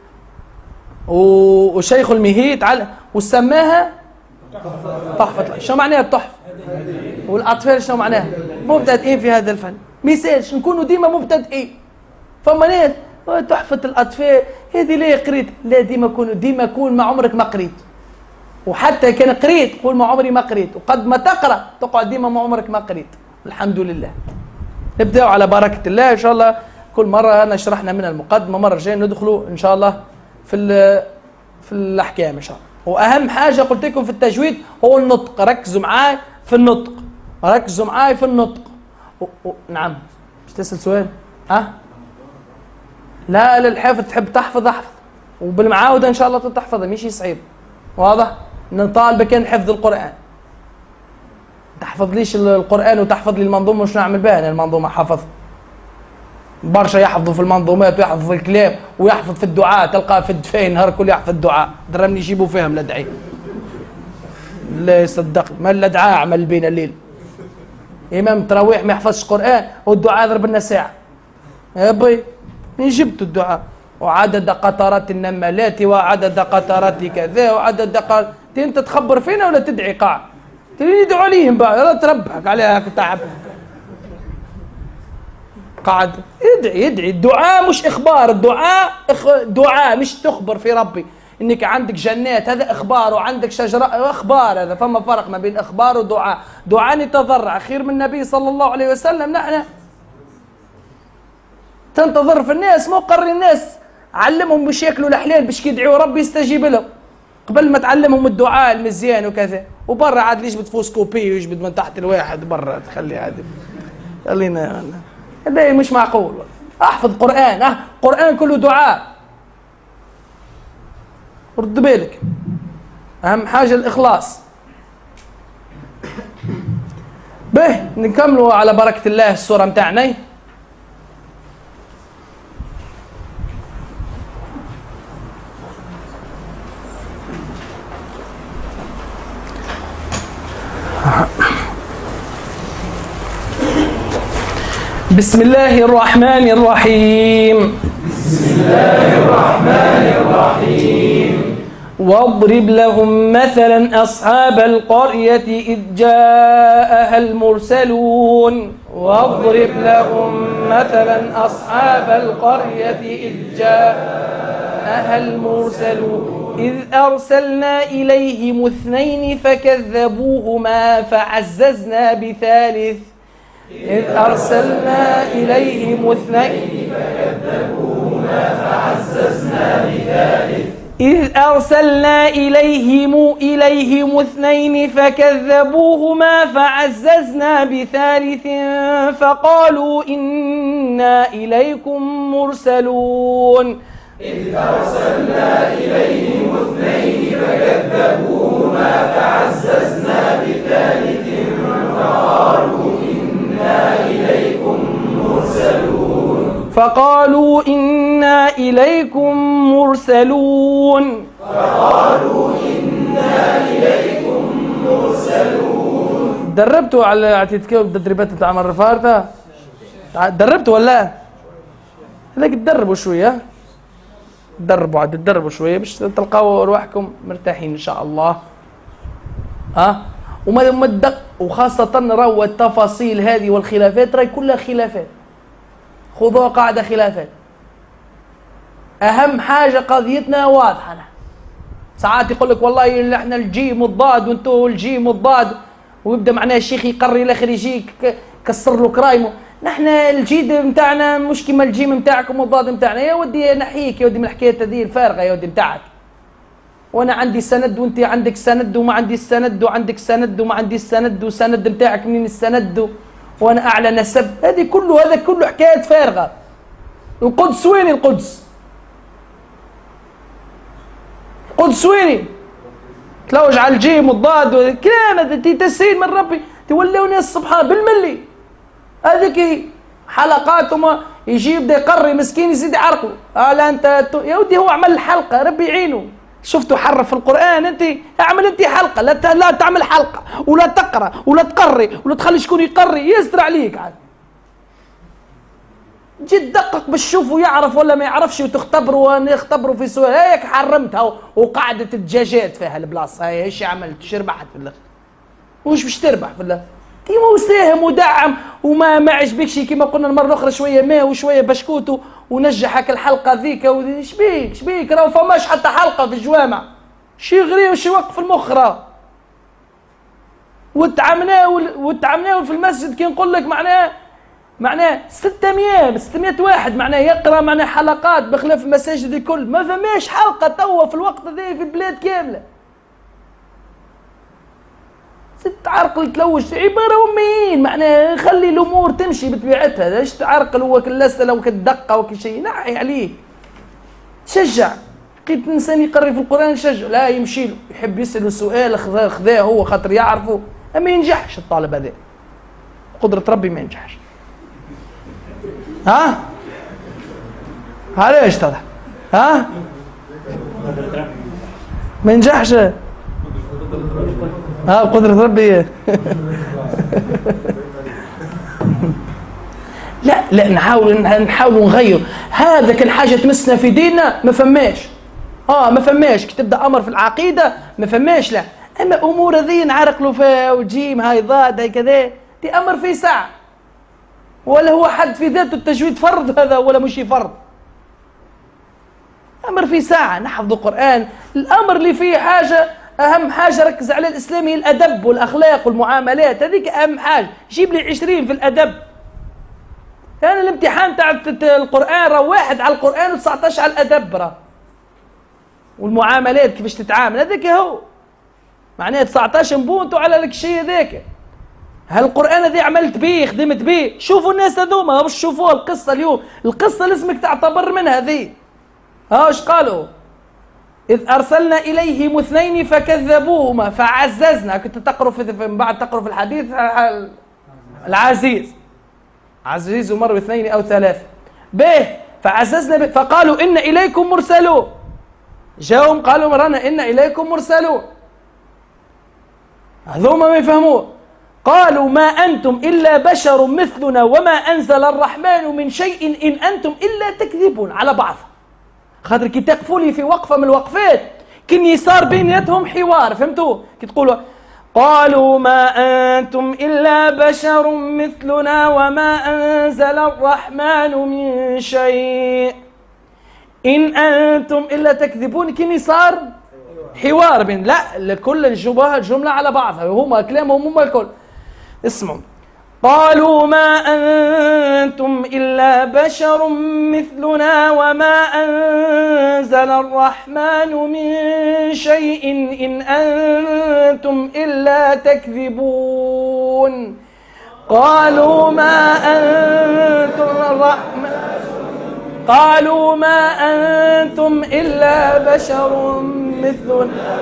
وشيخ المهي تعلم وسماها تحفة. شو معناها التحفة؟ والأطفال شو معناها؟ مبتدئين في هذا الفن. ميساج نكونوا ديما مبتدئين. فما ناس تحفة الأطفال هذه ليه قريت؟ لا، ديما كون ما عمرك ما قريت. وحتى كان قريت قول ما عمري ما قريت، وقد ما تقرأ تقعد ديما ما عمرك ما قريت. الحمد لله. نبدأ على بركة الله إن شاء الله. كل مرة أنا شرحنا من المقدمة، مرة جاية ندخلوا إن شاء الله في الأحكام إن شاء الله. وأهم حاجة قلت لكم في التجويد هو النطق. ركزوا معاي في النطق، نعم. مش تسأل سؤال؟ لا للحفظ، تحب تحفظ احفظ، وبالمعاودة إن شاء الله تحفظها، مش صعيب. واضح؟ نطالبك كان حفظ القرآن. تحفظ ليش القرآن وتحفظ لي المنظومة وش نعمل بها؟ أنا المنظومة حفظ برشا، يحفظوا في المنظومات ويحفظ في الكلام ويحفظ في الدعاء، تلقى في الدفاين نهار كل يحفظ الدعاء. درمني يجيبوا فيهم الأدعية، لا يصدق ما الأدعاء عمل بين الليل. إمام تراويح ما يحفظش قرآن والدعاء ضرب لنا ساعة. يا بي من جبت الدعاء؟ وعدد قطرات النملات وعدد قطرات كذا وعدد انت تخبر فينا ولا تدعي قاع؟ ندعو عليهم بقى، لا تربحك عليها تعب. قاعد يدعي. الدعاء مش إخبار، دعاء مش تخبر في ربي إنك عندك جنات، هذا إخبار، وعندك شجرة إخبار. هذا فما فرق ما بين إخبار ودعاء. دعاء نتضرع خير من النبي صلى الله عليه وسلم. نحن تنتظر في الناس، مو قرر الناس علمهم باش ياكلوا الحلال باش يدعوا ربي يستجيب لهم قبل ما تعلمهم الدعاء المزيان وكذا. وبرا عاد ليش بتفوسكوبي ويجبد من تحت الواحد برا، تخلي عاد خلينا هذا مش معقول. احفظ قرآن، قرآن كله دعاء. رد بالك، اهم حاجة الإخلاص. به نكملوا على بركة الله السورة متاعنا. بسم الله الرحمن الرحيم. واضرب لهم مثلا أصحاب القرية إذ جاءها المرسلون. واضرب لهم مثلا أصحاب القرية إذ جاءها المرسلون إذ أرسلنا إليهم 2 فكذبوهما فعززنا بثالث. إذ أرسلنا إليهم 2 فكذبوهما فعززنا بثالث إذ أرسلنا إليهم اثنين فكذبوهما فعززنا بثالث فقالوا إنا إليكم مرسلون. إذ أرسلنا إليهم اثنين فكذبوهما فعززنا بثالث فقالوا إنا إليكم مرسلون. فقالوا إنا إليكم مرسلون. دربتوا على التدريبات بتاع المرة الفارطة؟ دربتوا ولا؟ هذاك تدربوا شوية. تدربوا شوية باش تلقاو روحكم مرتاحين إن شاء الله. وما تدق، وخاصة راهو التفاصيل هذه والخلافات راهي كلها خلافات. خذوها قاعدة خلافات. أهم حاجة قضيتنا واضحة. ساعات يقول لك والله احنا الجيم والضاد وانتو الجيم والضاد، ويبدا معناه الشيخ يقري الاخر يجي كسر له كرايمه. نحن الجيد نتاعنا مش كيما الجيم نتاعكم والضاد نتاعنا. يا ودي نحيك يا ودي من الحكايه هذه الفارغه يا ودي نتاعك. وانا عندي سند وانت عندك سند وما عندي السند وعندك سند وما عندي السند وسند نتاعك منين السند وانا اعلى نسب. هذا كله حكايه فارغه. القدس وين القدس؟ قدس وين؟ تلوج على الجيم والضاد والكلام هذا تسهيل من ربي. تولوا ناس سبحان بالملي. هذيك حلقات وما يجي يبدا يقري مسكين يزيد يعرقوا. لا انت يا ودي هو عمل حلقه ربي يعينه. شفتوا حرف في القرآن؟ انت اعمل انت حلقه. لا تعمل حلقه ولا تقرا ولا تقري ولا تخلي شكون يقري يستر عليك عاد. جي تدقق باش تشوفوا يعرف ولا ما يعرفش وتختبروا في سؤال. هيك حرمتها وقعدت الدجاجات فيها البلاصه. هاي ايش عملت؟ ايش ربحت في الاخر؟ وش باش تربح في الاخر؟ كيما وساهم ودعم وما عجبكش كيما قلنا المره الاخرى شويه ماء وشويه بشكوت ونجحك الحلقه ذيك. ايش بيك راهو فماش حتى حلقه في الجوامع. شي يغري وشي يوقف المخ راه. وتعامناه في المسجد كي نقول لك معناه 600 واحد معناه يقرا معناه حلقات بخلاف المساجد الكل. ما فماش حلقه توا في الوقت هذا في البلاد كامله. ست عرقل تلوش عباره اميين معناه خلي الامور تمشي بطبيعتها. ليش تعرقل هو كل اسئله وكل دقه وكل شيء؟ نحي عليه. شجع. لقيت انسان يقري في القران شجع. لا يمشي له يحب يساله سؤال خذاه هو خاطر يعرفه. ما ينجحش الطالب هذا. قدره ربي ما ينجحش. علاش تضحك؟ ما ينجحش. قدرة ربي. لا نحاول نغير. هذا كل حاجة تمسنا في ديننا ما فماش. ما فماش. كي تبدا امر في العقيدة ما فماش. لا اما امور هذه نعرقلوا فيها وجيم هاي ضاد هاي كذا دي امر في ساعة. ولا هو حد في ذاته التجويد فرض هذا ولا مش فرض. امر في ساعة نحفظ القرآن. الامر اللي فيه حاجة أهم حاجة ركز على الإسلام هي الأدب والأخلاق والمعاملات. هذيك أهم حاجة. جيب لي 20 في الأدب. كان الامتحان تاع القرآن راه 1 على القرآن و19 على الأدب راه. والمعاملات كيفاش تتعامل هذاك هو. معناه 19 نبونتو على لك الشيء هذاك. هالقرآن هذي عملت بيه خدمت بيه. شوفوا الناس هذوما باش تشوفوها القصة اليوم. القصة لازمك تعتبر منها ذي. ايش قالوا؟ إذ أرسلنا إليهم اثنين فكذبوهما فعززنا. كنت تقرأ من بعد تقرأ في الحديث العزيز. عزيز مر 2 أو 3 به فعززنا فقالوا إن إليكم مرسلون. جاءهم قالوا مرنا إن إليكم مرسلون. هذوما ما يفهمون. قالوا ما أنتم إلا بشر مثلنا وما أنزل الرحمن من شيء إن أنتم إلا تكذبون على بعض. خاطر كي تقفوا لي في وقفه من الوقفات كني صار بيناتهم حوار. فهمتوا؟ كي تقولوا قالوا ما انتم الا بشر مثلنا وما انزل الرحمن من شيء ان انتم الا تكذبون. كني صار حوار بين لا لكل الجمله على بعضها. هما كلامهم هما الكل. اسمعوا. قالوا ما أنتم إلا بشر مثلنا وما أنزل الرحمن من شيء إن أنتم إلا تكذبون. قالوا ما أنتم إلا بشر مثلنا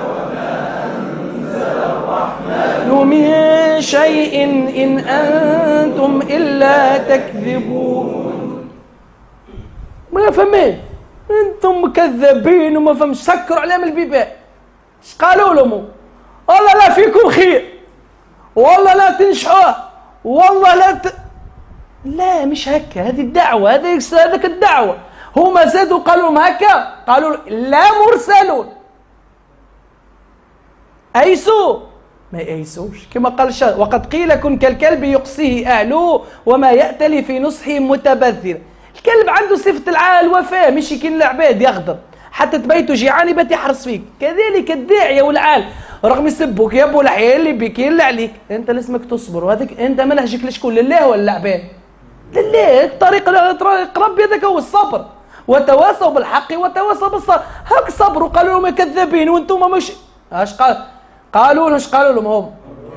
من شيء إن أنتم إلا تكذبون. ما فهمين أنتم كذابين وما فهمش. سكروا عليهم البيبان. اش قالوا لهم؟ والله لا فيكم خير، والله لا تنشحوه، والله لا مش هكا. هذه الدعوة، هذيك الدعوة. هما زادوا قالوا لهم هكا، قالوا لا مرسلون. أيسوا ما يأيسوش كما قال الشاعر: وقد قيل كن كالكلب يقصيه أهله وما يأتلي في نصحه متبذر. الكلب عنده صفة الوفاء، مش كاين العباد يغضب حتى تبيتو جيعان يبات يحرص فيك. كذلك الداعية والعال رغم يسبوك يا ابو الحياة اللي بك اللي عليك، انت لازمك تصبر. وهذاك انت منهجك لشكون؟ لله ولا العباد؟ لله. طريق ربي هذاك هو الصبر. وتواصوا بالحق وتواصوا بالصبر. هاك صبروا. قالوا لهم كذابين وانتم مش اش قالوا لهم هم؟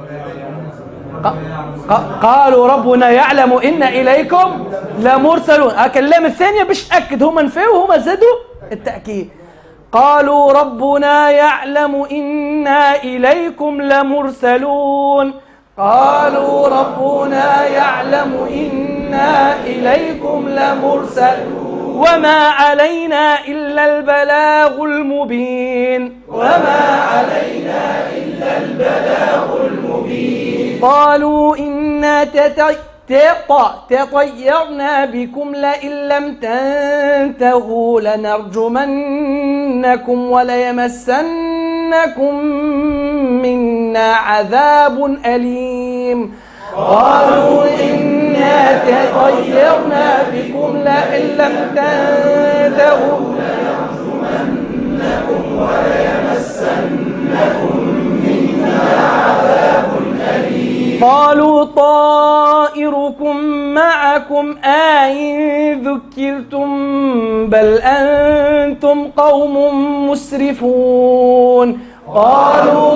قالوا ربنا يعلم إن إليكم لمرسلون. هاك اللام الثانية باش أكد. هما نفاو هما زادوا التأكيد. قالوا ربنا يعلم إنا إليكم لمرسلون. قالوا ربنا يعلم إنا إليكم لمرسلون وما علينا إلا البلاغ المبين. قالوا إنا تطيرنا بكم لئن لم تنتهوا لنرجمنكم وليمسنكم منا عذاب أليم. قالوا إنا تطيرنا بكم لئن لم تنتهوا لنرجمنكم وليمسنكم منا عذاب أليم. قالوا طائركم معكم أئن ذكرتم بل أنتم قوم مسرفون. قالوا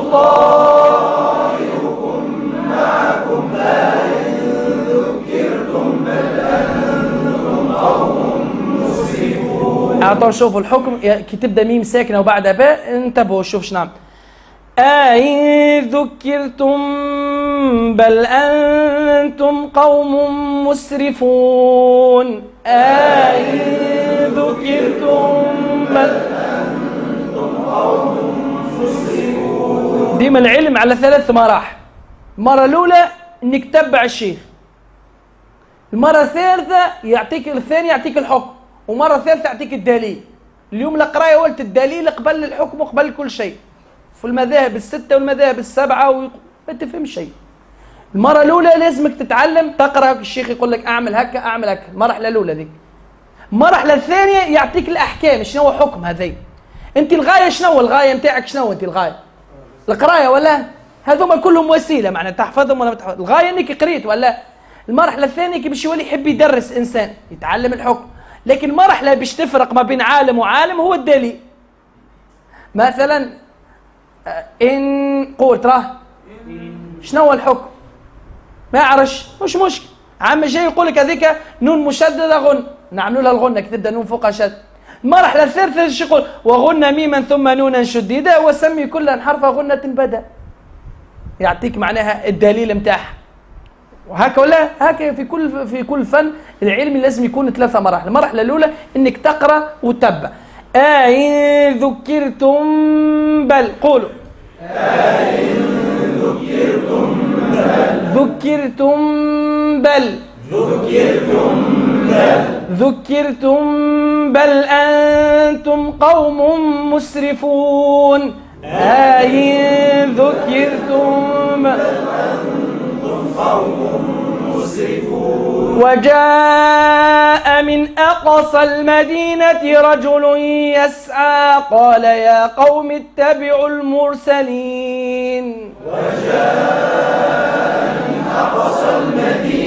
طائركم معكم أئن ذكرتم بل أنتم قوم مسرفون. أعطوا شوفوا الحكم كي تبدأ ميم ساكنة وبعدها باء انتبهوا. شوف شنو أئن ذكرتم بل أنتم قوم مسرفون. أئن ذكرتم بل أنتم قوم مسرفون. ديما العلم على 3 مراحل. المرة الأولى إنك تتبع الشيخ، المرة الثالثة الثانية يعطيك الحكم، ومرة الثالثة يعطيك الدليل. اليوم القراية قلت الدليل قبل الحكم وقبل كل شيء في المذاهب 6 والمذاهب 7 ما تفهم شيء. المرة الأولى لازمك تتعلم تقرأ. الشيخ يقول لك أعمل هكا أعمل هكا، المرحلة الأولى ذيك. المرحلة الثانية يعطيك الأحكام، شنو هو حكم هذي. أنت الغاية شنو؟ الغاية نتاعك شنو؟ أنت الغاية القراية ولا هذوما كلهم وسيلة معناها تحفظهم ولا ما تحفظهم. الغاية أنك قريت ولا. المرحلة الثانية كي باش يولي يحب يدرس إنسان يتعلم الحكم. لكن المرحلة باش تفرق ما بين عالم وعالم هو الدليل. مثلا إن قلت راه شنو هو الحكم؟ ما يعرفش مش مشكل. عم جاي يقول لك هذيك نون مشدده غن، نعملوا لها الغنه كي تبدا نون فوقها شد. المرحله الثالثه ايش يقول؟ وغن ميما ثم نونا شديده وسمي كل حرف غنه بدا. يعطيك معناها الدليل نتاعها. وهكا ولا هكا في كل فن العلمي لازم يكون 3 مراحل. المرحله الاولى انك تقرا وتتبع. أئن ذكرتم بل قولوا أئن ذكرتم بل أنتم قوم مسرفون. أئن ذكرتم بل أنتم قوم مسرفون. وجاء من أقصى المدينة رجل يسعى قال يا قوم اتبعوا المرسلين. وجاء من أقصى المدينة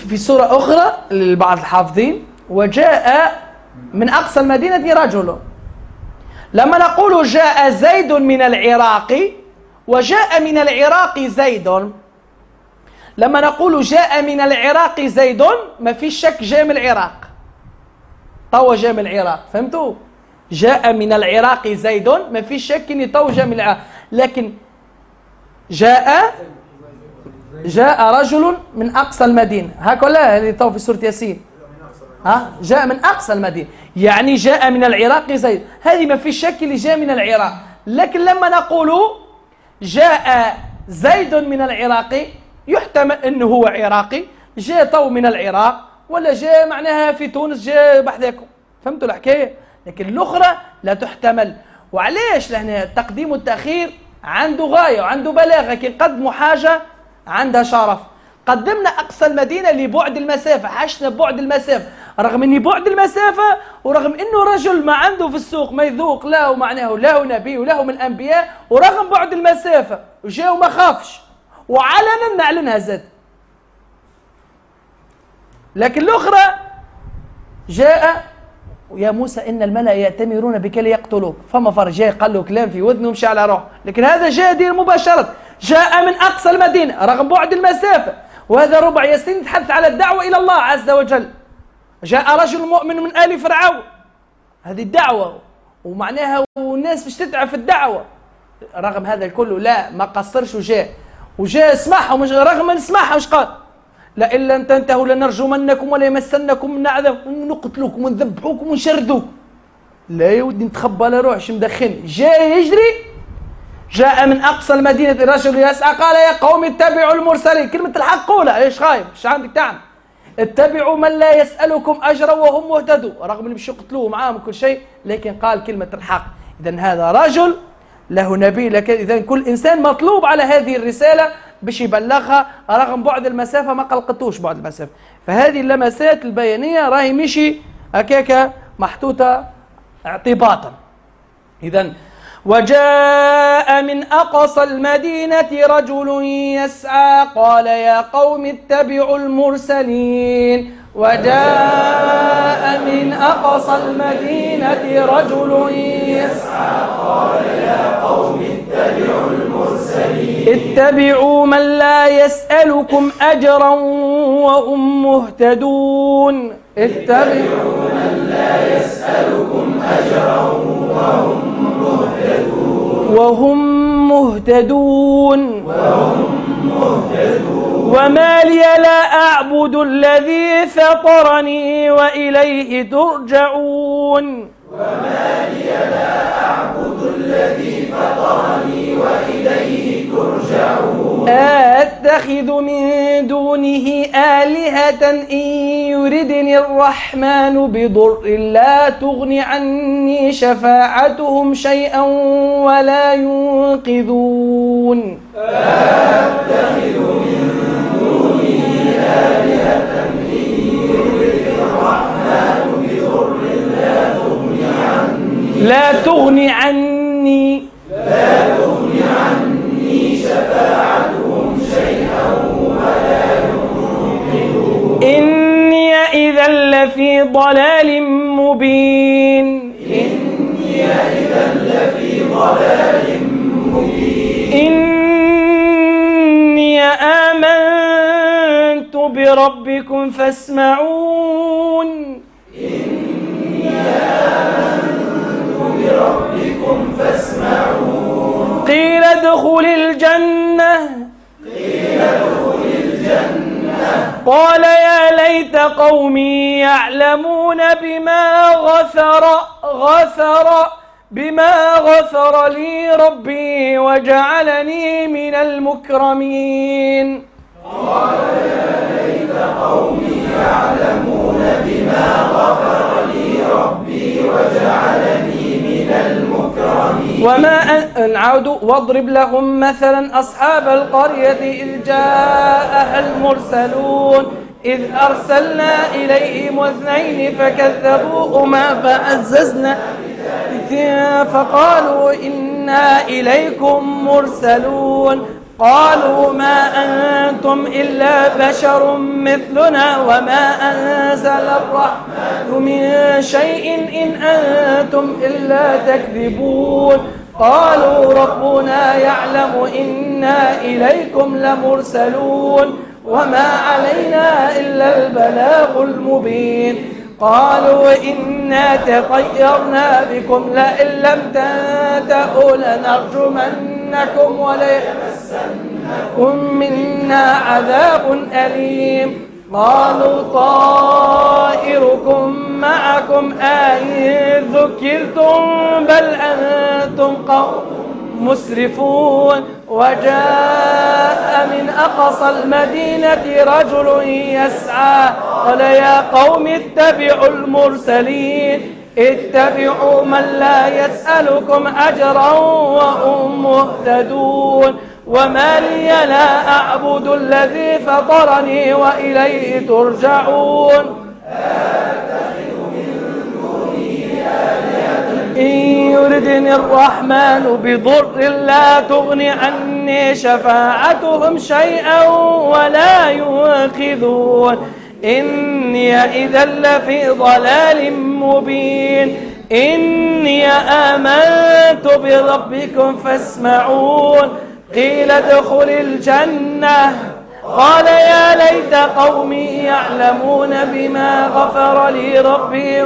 في سورة أخرى لبعض الحافظين وجاء من أقصى المدينة رجل. لما نقول جاء زيد من العراق وجاء من العراق زيد، لما نقول جاء من العراق زيد ما فيش شك جاء من العراق، طوى جاء من العراق، فهمتوا؟ جاء من العراق زيد ما فيش شك اني طوى جاء من العراق، لكن جاء رجل من أقصى المدينة، هكذا اللي طوى في سورة ياسين، جاء من أقصى المدينة، يعني جاء من العراق زيد، هذه ما فيش شك اللي جاء من العراق. لكن لما نقول جاء زيد من العراق يحتمل أنه هو عراقي جاء طو من العراق، ولا جاء معناها في تونس جاء بحذاكم، فهمتوا الحكاية؟ لكن الأخرى لا تحتمل. وعليش؟ لأن التقديم والتأخير عنده غاية وعنده بلاغة، كي نقدموا حاجة عندها شرف. قدمنا أقصى المدينة لبعد المسافة، حشنا بعد المسافة، رغم أن بعد المسافة ورغم أنه رجل ما عنده في السوق ما يذوق له معناه له نبي وله من الأنبياء، ورغم بعد المسافة وجاء وما خافش وعلنا نعلنها زاد. لكن الأخرى جاء يا موسى إن الملأ يأتمرون بك ليقتلوك، فما فرق، جاء قال له كلام في ودنه ومشي على روحه. لكن هذا جاء دير مباشرة، جاء من أقصى المدينة رغم بعد المسافة، وهذا ربع ياسين يتحدث على الدعوة إلى الله عز وجل. جاء رجل مؤمن من آل فرعون، هذه الدعوة ومعناها والناس مش تتعب في الدعوة، رغم هذا كله لا ما قصرش وجاء اسمعهم، رغم ما نسمعها مش قال لا إلا أن تنتهوا لنرجمنكم ولا يمسنكم من عذاب ونقتلوكم ونذبحوكم ونشردوكم. لا يا ودي نتخبى على روحش مدخن، جاء يجري. جاء من أقصى المدينة رجل يسعى قال يا قوم اتبعوا المرسلين، كلمة الحق قولها، ايش خايف؟ ايش عندك تعمل؟ اتبعوا من لا يسألكم أجرا وهم مهتدون، رغم اللي مش يقتلوه معاهم كل شيء، لكن قال كلمة الحق. إذن هذا رجل له نبي، لكن إذن كل إنسان مطلوب على هذه الرسالة باش يبلغها رغم بعد المسافة، ما قلقتوش بعد المسافة. فهذه اللمسات البيانية راهي مشي هكاك محطوطة اعتباطا. إذن وجاء من أقصى المدينة رجل يسعى قال يا قوم اتبعوا المرسلين. وجاء من أقصى المدينة رجل يسعى قال يا قوم اتبعوا المرسلين. اتبعوا من لا يسألكم أجرا وهم مهتدون. اتبعوا من لا يسألكم أجرا وهم مهتدون. وما لي لا أعبد الذي فطرني وإليه ترجعون. وما لي لا أعبد الذي فطرني وإليه ترجعون. أتخذ من دونه آلهة إن يردني الرحمن بضر لا تغن عني شفاعتهم شيئا ولا ينقذون. أتخذ من دونه آلهة إن يردني الرحمن بضر لا تغن عني شفاعتهم شيئا ولا ينقذون. إني إذا لفي ضلال مبين. إني آمنت بربكم فاسمعون. قيل ادخل الجنة. قال يا ليت قومي يعلمون بما غفر لي ربي وجعلني من المكرمين. قال يا ليت قومي يعلمون بما غفر لي ربي وجعلني من المكرمين. نعود واضرب لهم مثلا أصحاب القرية إذ جاءها المرسلون إذ أرسلنا إليهم 2 فكذبوهما فعززنا فقالوا إنا إليكم مرسلون قالوا ما أنتم إلا بشر مثلنا وما أنزل الرحمن من شيء إن أنتم إلا تكذبون قالوا ربنا يعلم إنا إليكم لمرسلون وما علينا إلا البلاغ المبين قالوا إنا تطيرنا بكم لئن لم تنتهوا لنرجمنكم وليمسنكم منا عذاب أليم قالوا طائركم معكم أئن ذكرتم بل أنتم قوم مسرفون وجاء من أقصى المدينة رجل يسعى قال يا قوم اتبعوا المرسلين اتبعوا من لا يسألكم أجرا وهم مهتدون وما لي لا أعبد الذي فطرني وإليه ترجعون إن يردني الرحمن بضر لا تغني عني شفاعتهم شيئا ولا ينقذون إني إذا لفي ضلال مبين إني آمنت بربكم فاسمعون قيل ادخل الجنة قال يا ليت قومي يعلمون بما غفر لي ربي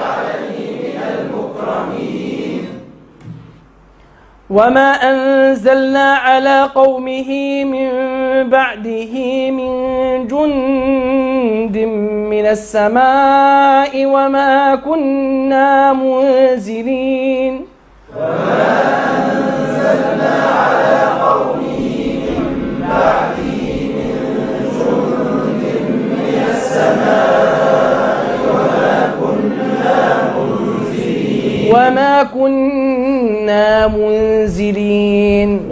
وما أنزلنا على قومه من بعده من جند من السماء وما كنا منزلين وما أنزلنا على قومه من بعده من جند من السماء وما كنا منزلين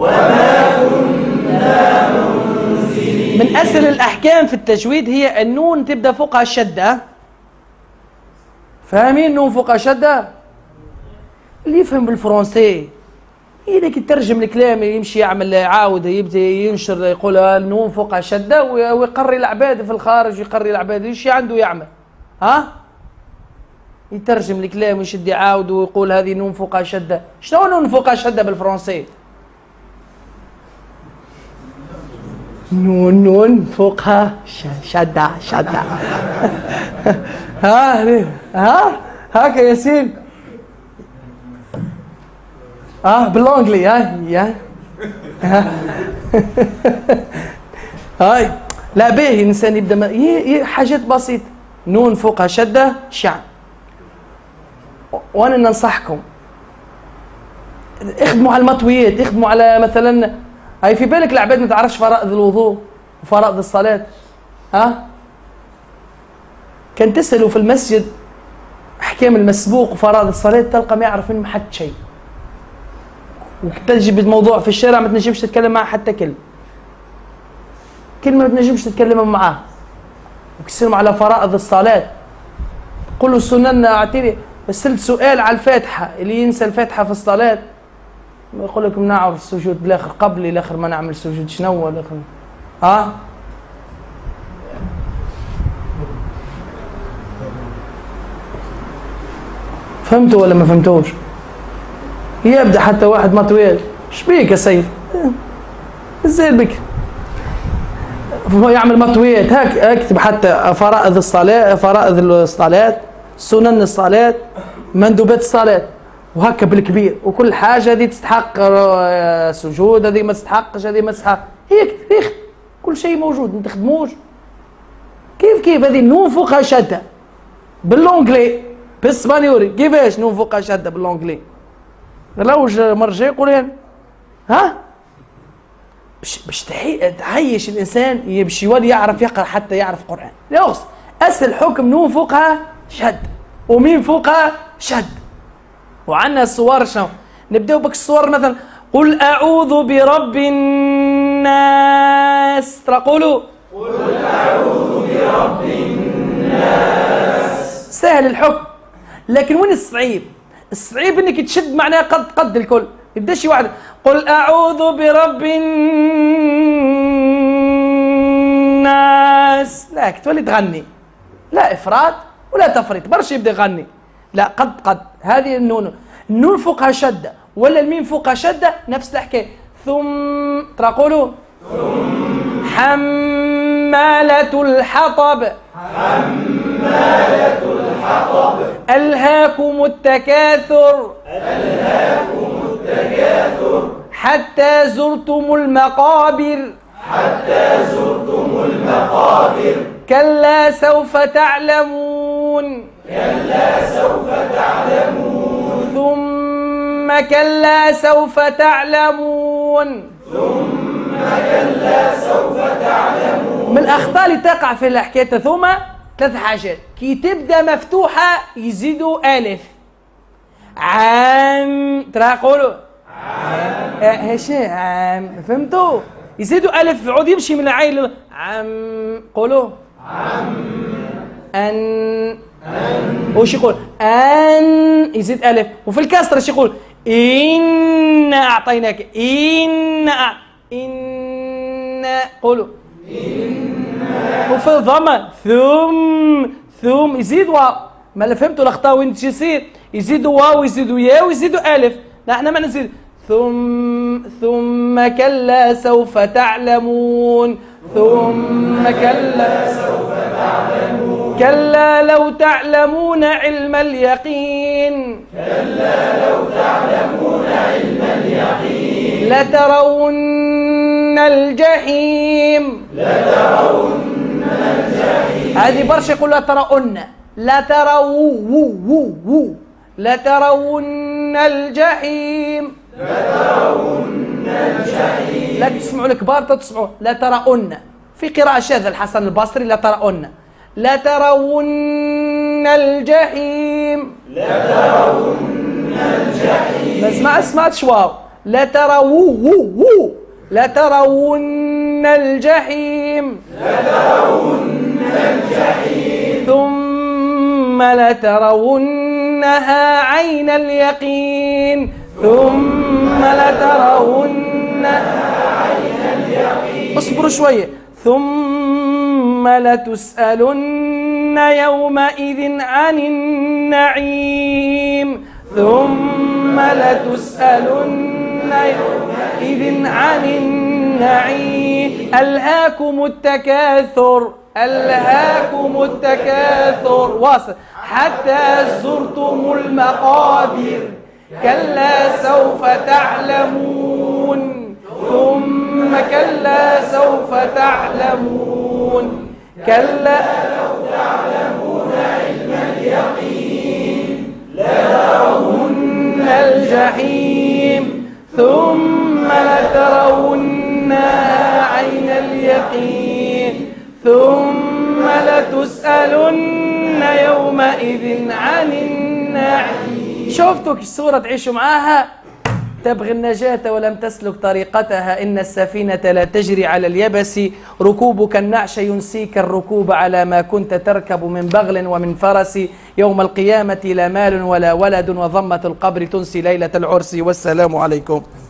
من أسهل الأحكام في التجويد هي النون تبدأ فوقها الشدة. فاهمين نون فوقها شدة؟ اللي يفهم بالفرنسي إذا يترجم الكلام يمشي يعمل يعاود يبدأ ينشر يقول النون فوقها شدة ويقري العباد في الخارج ويقري العباد ايش عنده يعمل؟ ها؟ يترجم الكلام ويشد يعاود ويقول هذه نون فوقها شدة. شلون نون فوقها شدة بالفرنسي؟ نون فوقها شدة ها هاكا ياسين بالانجلي هاي لا باهي الانسان يبدا حاجات بسيطه. نون فوقها شده شعب. وانا ننصحكم اخدموا على المطويات، اخدموا على مثلا هاي في بالك العباد ما تعرفش فرائض الوضوء وفرائض الصلاه. كان تسالوا في المسجد احكام المسبوق وفرائض الصلاه تلقى ما يعرف منهم حتى شيء، وتجي بالموضوع في الشارع ما تنجمش تتكلم معه حتى كلمه ما تنجمش تتكلم معاه. وكسلم على فرائض الصلاه قولوا سنن اعتري بسألت سؤال على الفاتحه، اللي ينسى الفاتحه في الصلاه يقول لك نعرف السجود الاخر قبل الاخر ما نعمل السجود شنو الاخر. فهمتوا ولا ما فهمتوش؟ يبدا حتى واحد ما طويل شبيك يا سيد ازاي بك يعمل مطويات هاك اكتب حتى فرائض الصلاه سنن الصلاه مندوبات الصلاه وهكا بالكبير، وكل حاجه هذه تستحق سجود هذه ما تستحقش هذه ما تستحق. هيك كل شيء موجود ما تخدموش كيف هذه نون فوقها شده باللونجلي بالاسبانيوري. كيفاش نون فوقها شده باللونجلي؟ لوج مرجع يقول باش تعيش الانسان يمشي يولي يعرف يقرا حتى يعرف قران. لا اسهل حكم نون فوقها شد ومين فوقها شد. وعندنا الصور شنو؟ نبداو بك الصور مثلا قل اعوذ برب الناس. قولوا قل اعوذ برب الناس. سهل الحكم، لكن وين الصعيب؟ الصعيب انك تشد معناه قد الكل. يبدا شي واحد قل أعوذ برب الناس، لا تولي تغني، لا إفراط ولا تفريط، برش يبدا يغني، لا قد هذه النون فوقها شدة ولا الميم فوقها شدة نفس الحكاية. ثم ترى قولوا حمالة الحطب ألهاكم التكاثر حتى زرتم المقابر كلا سوف تعلمون ثم كلا سوف تعلمون. من الأخطاء اللي تقع في الحكاية ثم 3 حاجات. كي تبدأ مفتوحة يزيدوا ألف. عام ترى قولوا هشي عام، فهمتوا؟ يزيدوا ألف يعود يمشي من العين عم. قولوا أن وش يقول أن يزيد ألف. وفي الكسر ايش يقول إن أعطيناك إن قولوا وفي الضمة ثم يزيد واو. ما فهمتوا الأخطاء وين تجي يصير؟ يزيدوا واو ويزيدوا يا ويزيدوا ألف. نحن ما نزيد ثم كلا سوف تعلمون ثم كلا سوف تعلمون كلا لو تعلمون علم اليقين لترون الجحيم هذه برشا يقول لترون الجحيم لا تسمعوا الكبار تسمعوا لا ترون. في قراءة شاذة الحسن البصري لا ترون الجحيم ما سمعتش واو لا ترون الجحيم ثم لترونها عين اليقين ثم لترونها عين اليقين. اصبروا شوية. ثم لتسألن يومئذ عن النعيم ثم لتسألن يومئذ عن النعيم. ألهاكم التكاثر واصل حتى زرتم المقابر كلا سوف تعلمون ثم كلا سوف تعلمون كلا لو تعلمون علم اليقين لترون الجحيم ثم لترونها عين اليقين ثم لتسألن يومئذ عن النعيم. شفتوا الصورة تعيشوا معاها. تبغي النجاة ولم تسلك طريقتها إن السفينة لا تجري على اليبس ركوبك النعش ينسيك الركوب على ما كنت تركب من بغل ومن فرس يوم القيامة لا مال ولا ولد وضمة القبر تنسي ليلة العرس. والسلام عليكم.